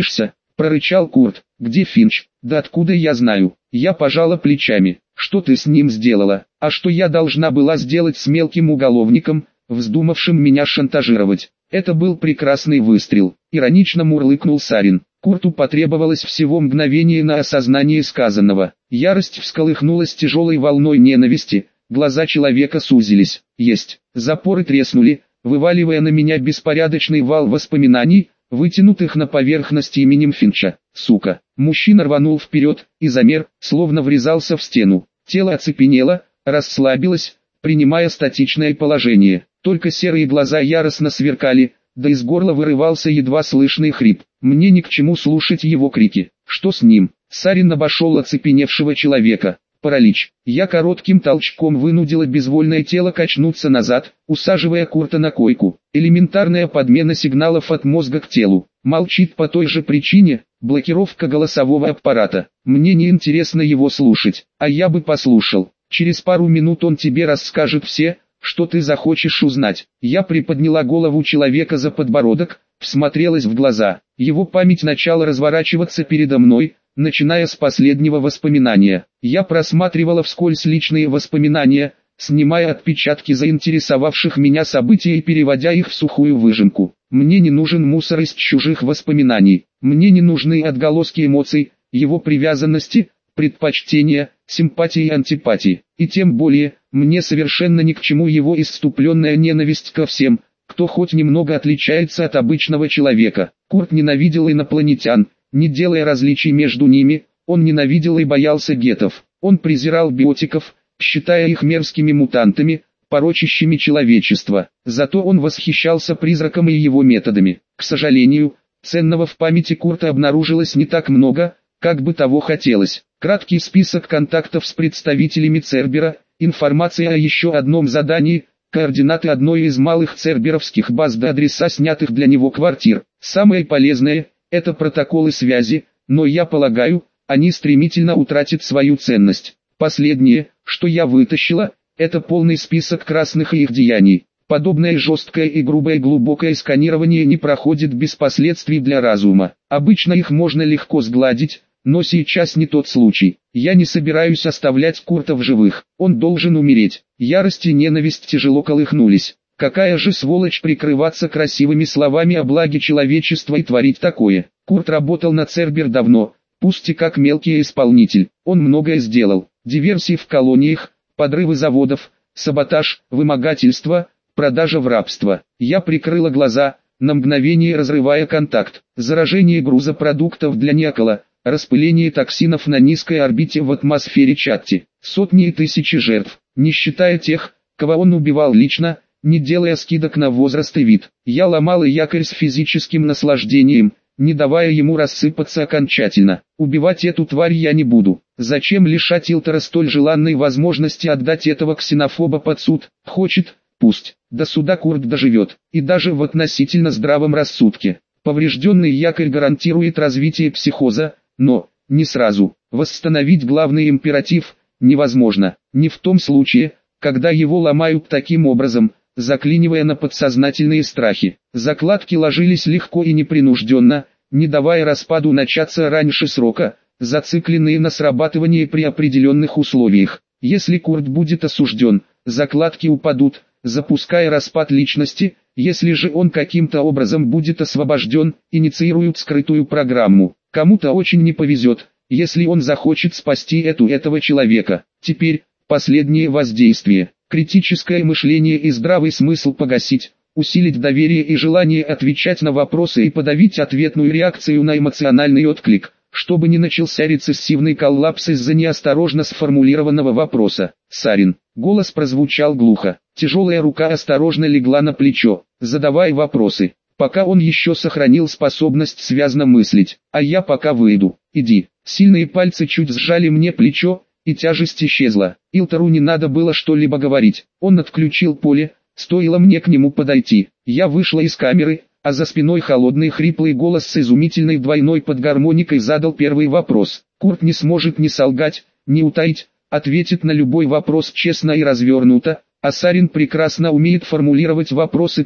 прорычал Курт. «Где Финч?» «Да откуда я знаю?» Я пожала плечами. «Что ты с ним сделала? А что я должна была сделать с мелким уголовником, вздумавшим меня шантажировать?» «Это был прекрасный выстрел», — иронично мурлыкнул Сарин. Курту потребовалось всего мгновение на осознание сказанного. Ярость всколыхнулась тяжелой волной ненависти, глаза человека сузились. «Есть». Запоры треснули, вываливая на меня беспорядочный вал воспоминаний, вытянутых на поверхность именем Финча. «Сука!» Мужчина рванул вперед и замер, словно врезался в стену. Тело оцепенело, расслабилось, принимая статичное положение. Только серые глаза яростно сверкали, да из горла вырывался едва слышный хрип. Мне ни к чему слушать его крики. Что с ним? Сарин обошел оцепеневшего человека. Паралич. Я коротким толчком вынудила безвольное тело качнуться назад, усаживая Курта на койку. Элементарная подмена сигналов от мозга к телу. Молчит по той же причине, блокировка голосового аппарата. Мне не интересно его слушать, а я бы послушал. Через пару минут он тебе расскажет все, что ты захочешь узнать. Я приподняла голову человека за подбородок, всмотрелась в глаза. Его память начала разворачиваться передо мной, начиная с последнего воспоминания. Я просматривала вскользь личные воспоминания, снимая отпечатки заинтересовавших меня событий и переводя их в сухую выжимку. Мне не нужен мусор из чужих воспоминаний. Мне не нужны отголоски эмоций, его привязанности, предпочтения, симпатии и антипатии. И тем более, мне совершенно ни к чему его исступленная ненависть ко всем, кто хоть немного отличается от обычного человека. Курт ненавидел инопланетян, не делая различий между ними, он ненавидел и боялся гетов. Он презирал биотиков, считая их мерзкими мутантами, порочащими человечество. Зато он восхищался призраком и его методами. К сожалению, ценного в памяти Курта обнаружилось не так много, как бы того хотелось. Краткий список контактов с представителями Цербера, информация о еще одном задании, координаты одной из малых церберовских баз до адреса снятых для него квартир. Самое полезное – это протоколы связи, но я полагаю, они стремительно утратят свою ценность. Последнее, что я вытащила, это полный список красных и их деяний. Подобное жесткое и грубое глубокое сканирование не проходит без последствий для разума. Обычно их можно легко сгладить, но сейчас не тот случай. Я не собираюсь оставлять Курта в живых. Он должен умереть. Ярость и ненависть тяжело колыхнулись. Какая же сволочь прикрываться красивыми словами о благе человечества и творить такое. Курт работал на Цербер давно, пусть и как мелкий исполнитель. Он многое сделал. Диверсии в колониях, подрывы заводов, саботаж, вымогательство, продажа в рабство. Я прикрыла глаза, на мгновение разрывая контакт. Заражение грузопродуктов для Некола, распыление токсинов на низкой орбите в атмосфере Чатти. Сотни и тысячи жертв, не считая тех, кого он убивал лично, не делая скидок на возраст и вид. Я ломала якорь с физическим наслаждением, не давая ему рассыпаться окончательно. Убивать эту тварь я не буду. Зачем лишать Илтера столь желанной возможности отдать этого ксенофоба под суд? Хочет, пусть. До суда Курт доживет, и даже в относительно здравом рассудке. Поврежденный якорь гарантирует развитие психоза, но не сразу. Восстановить главный императив невозможно. Не в том случае, когда его ломают таким образом, заклинивая на подсознательные страхи. Закладки ложились легко и непринужденно, не давая распаду начаться раньше срока, зацикленные на срабатывании при определенных условиях. Если Курт будет осужден, закладки упадут, запуская распад личности. Если же он каким-то образом будет освобожден, инициируют скрытую программу. Кому-то очень не повезет, если он захочет спасти этого человека. Теперь, последнее воздействие. Критическое мышление и здравый смысл погасить, усилить доверие и желание отвечать на вопросы и подавить ответную реакцию на эмоциональный отклик, чтобы не начался рецессивный коллапс из-за неосторожно сформулированного вопроса. Сарин. Голос прозвучал глухо. Тяжелая рука осторожно легла на плечо. Задавай вопросы. Пока он еще сохранил способность связно мыслить. А я пока выйду. Иди. Сильные пальцы чуть сжали мне плечо, и тяжесть исчезла. Илтеру не надо было что-либо говорить. Он отключил поле, стоило мне к нему подойти. Я вышла из камеры, а за спиной холодный хриплый голос с изумительной двойной подгармоникой задал первый вопрос. Курт не сможет ни солгать, ни утаить, ответит на любой вопрос честно и развернуто, а Сарин прекрасно умеет формулировать вопросы так,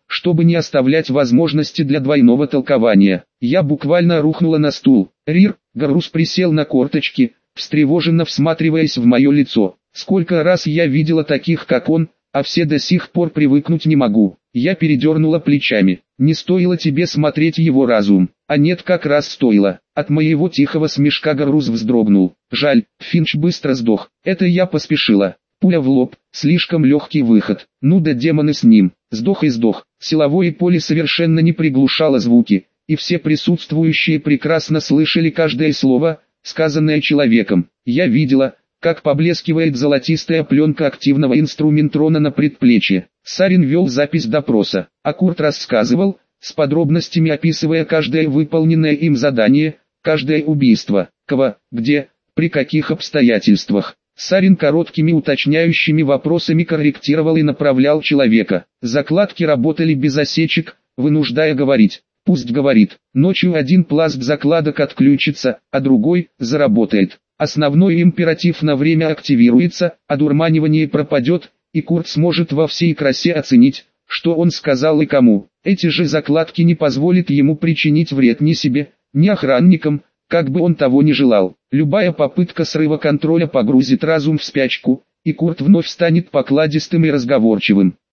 чтобы не оставлять возможности для двойного толкования. Я буквально рухнула на стул. Рир, Гаррус присел на корточки, встревоженно всматриваясь в мое лицо. Сколько раз я видела таких, как он, а все до сих пор привыкнуть не могу. Я передернула плечами. Не стоило тебе смотреть его разум. А нет, как раз стоило. От моего тихого смешка Гаррус вздрогнул. Жаль, Финч быстро сдох. Это я поспешила. Пуля в лоб, слишком легкий выход. Ну да демоны с ним. Сдох и сдох. Силовое поле совершенно не приглушало звуки, и все присутствующие прекрасно слышали каждое слово, сказанное человеком. Я видела, как поблескивает золотистая пленка активного инструментрона на предплечье. Сарин вел запись допроса, а Курт рассказывал, с подробностями описывая каждое выполненное им задание, каждое убийство, кого, где, при каких обстоятельствах. Сарин короткими уточняющими вопросами корректировал и направлял человека. Закладки работали без осечек, вынуждая говорить. Пусть говорит. Ночью один пласт закладок отключится, а другой заработает. Основной императив на время активируется, одурманивание пропадет, и Курт сможет во всей красе оценить, что он сказал и кому. Эти же закладки не позволят ему причинить вред ни себе, ни охранникам, как бы он того не желал. Любая попытка срыва контроля погрузит разум в спячку, и Курт вновь станет покладистым и разговорчивым.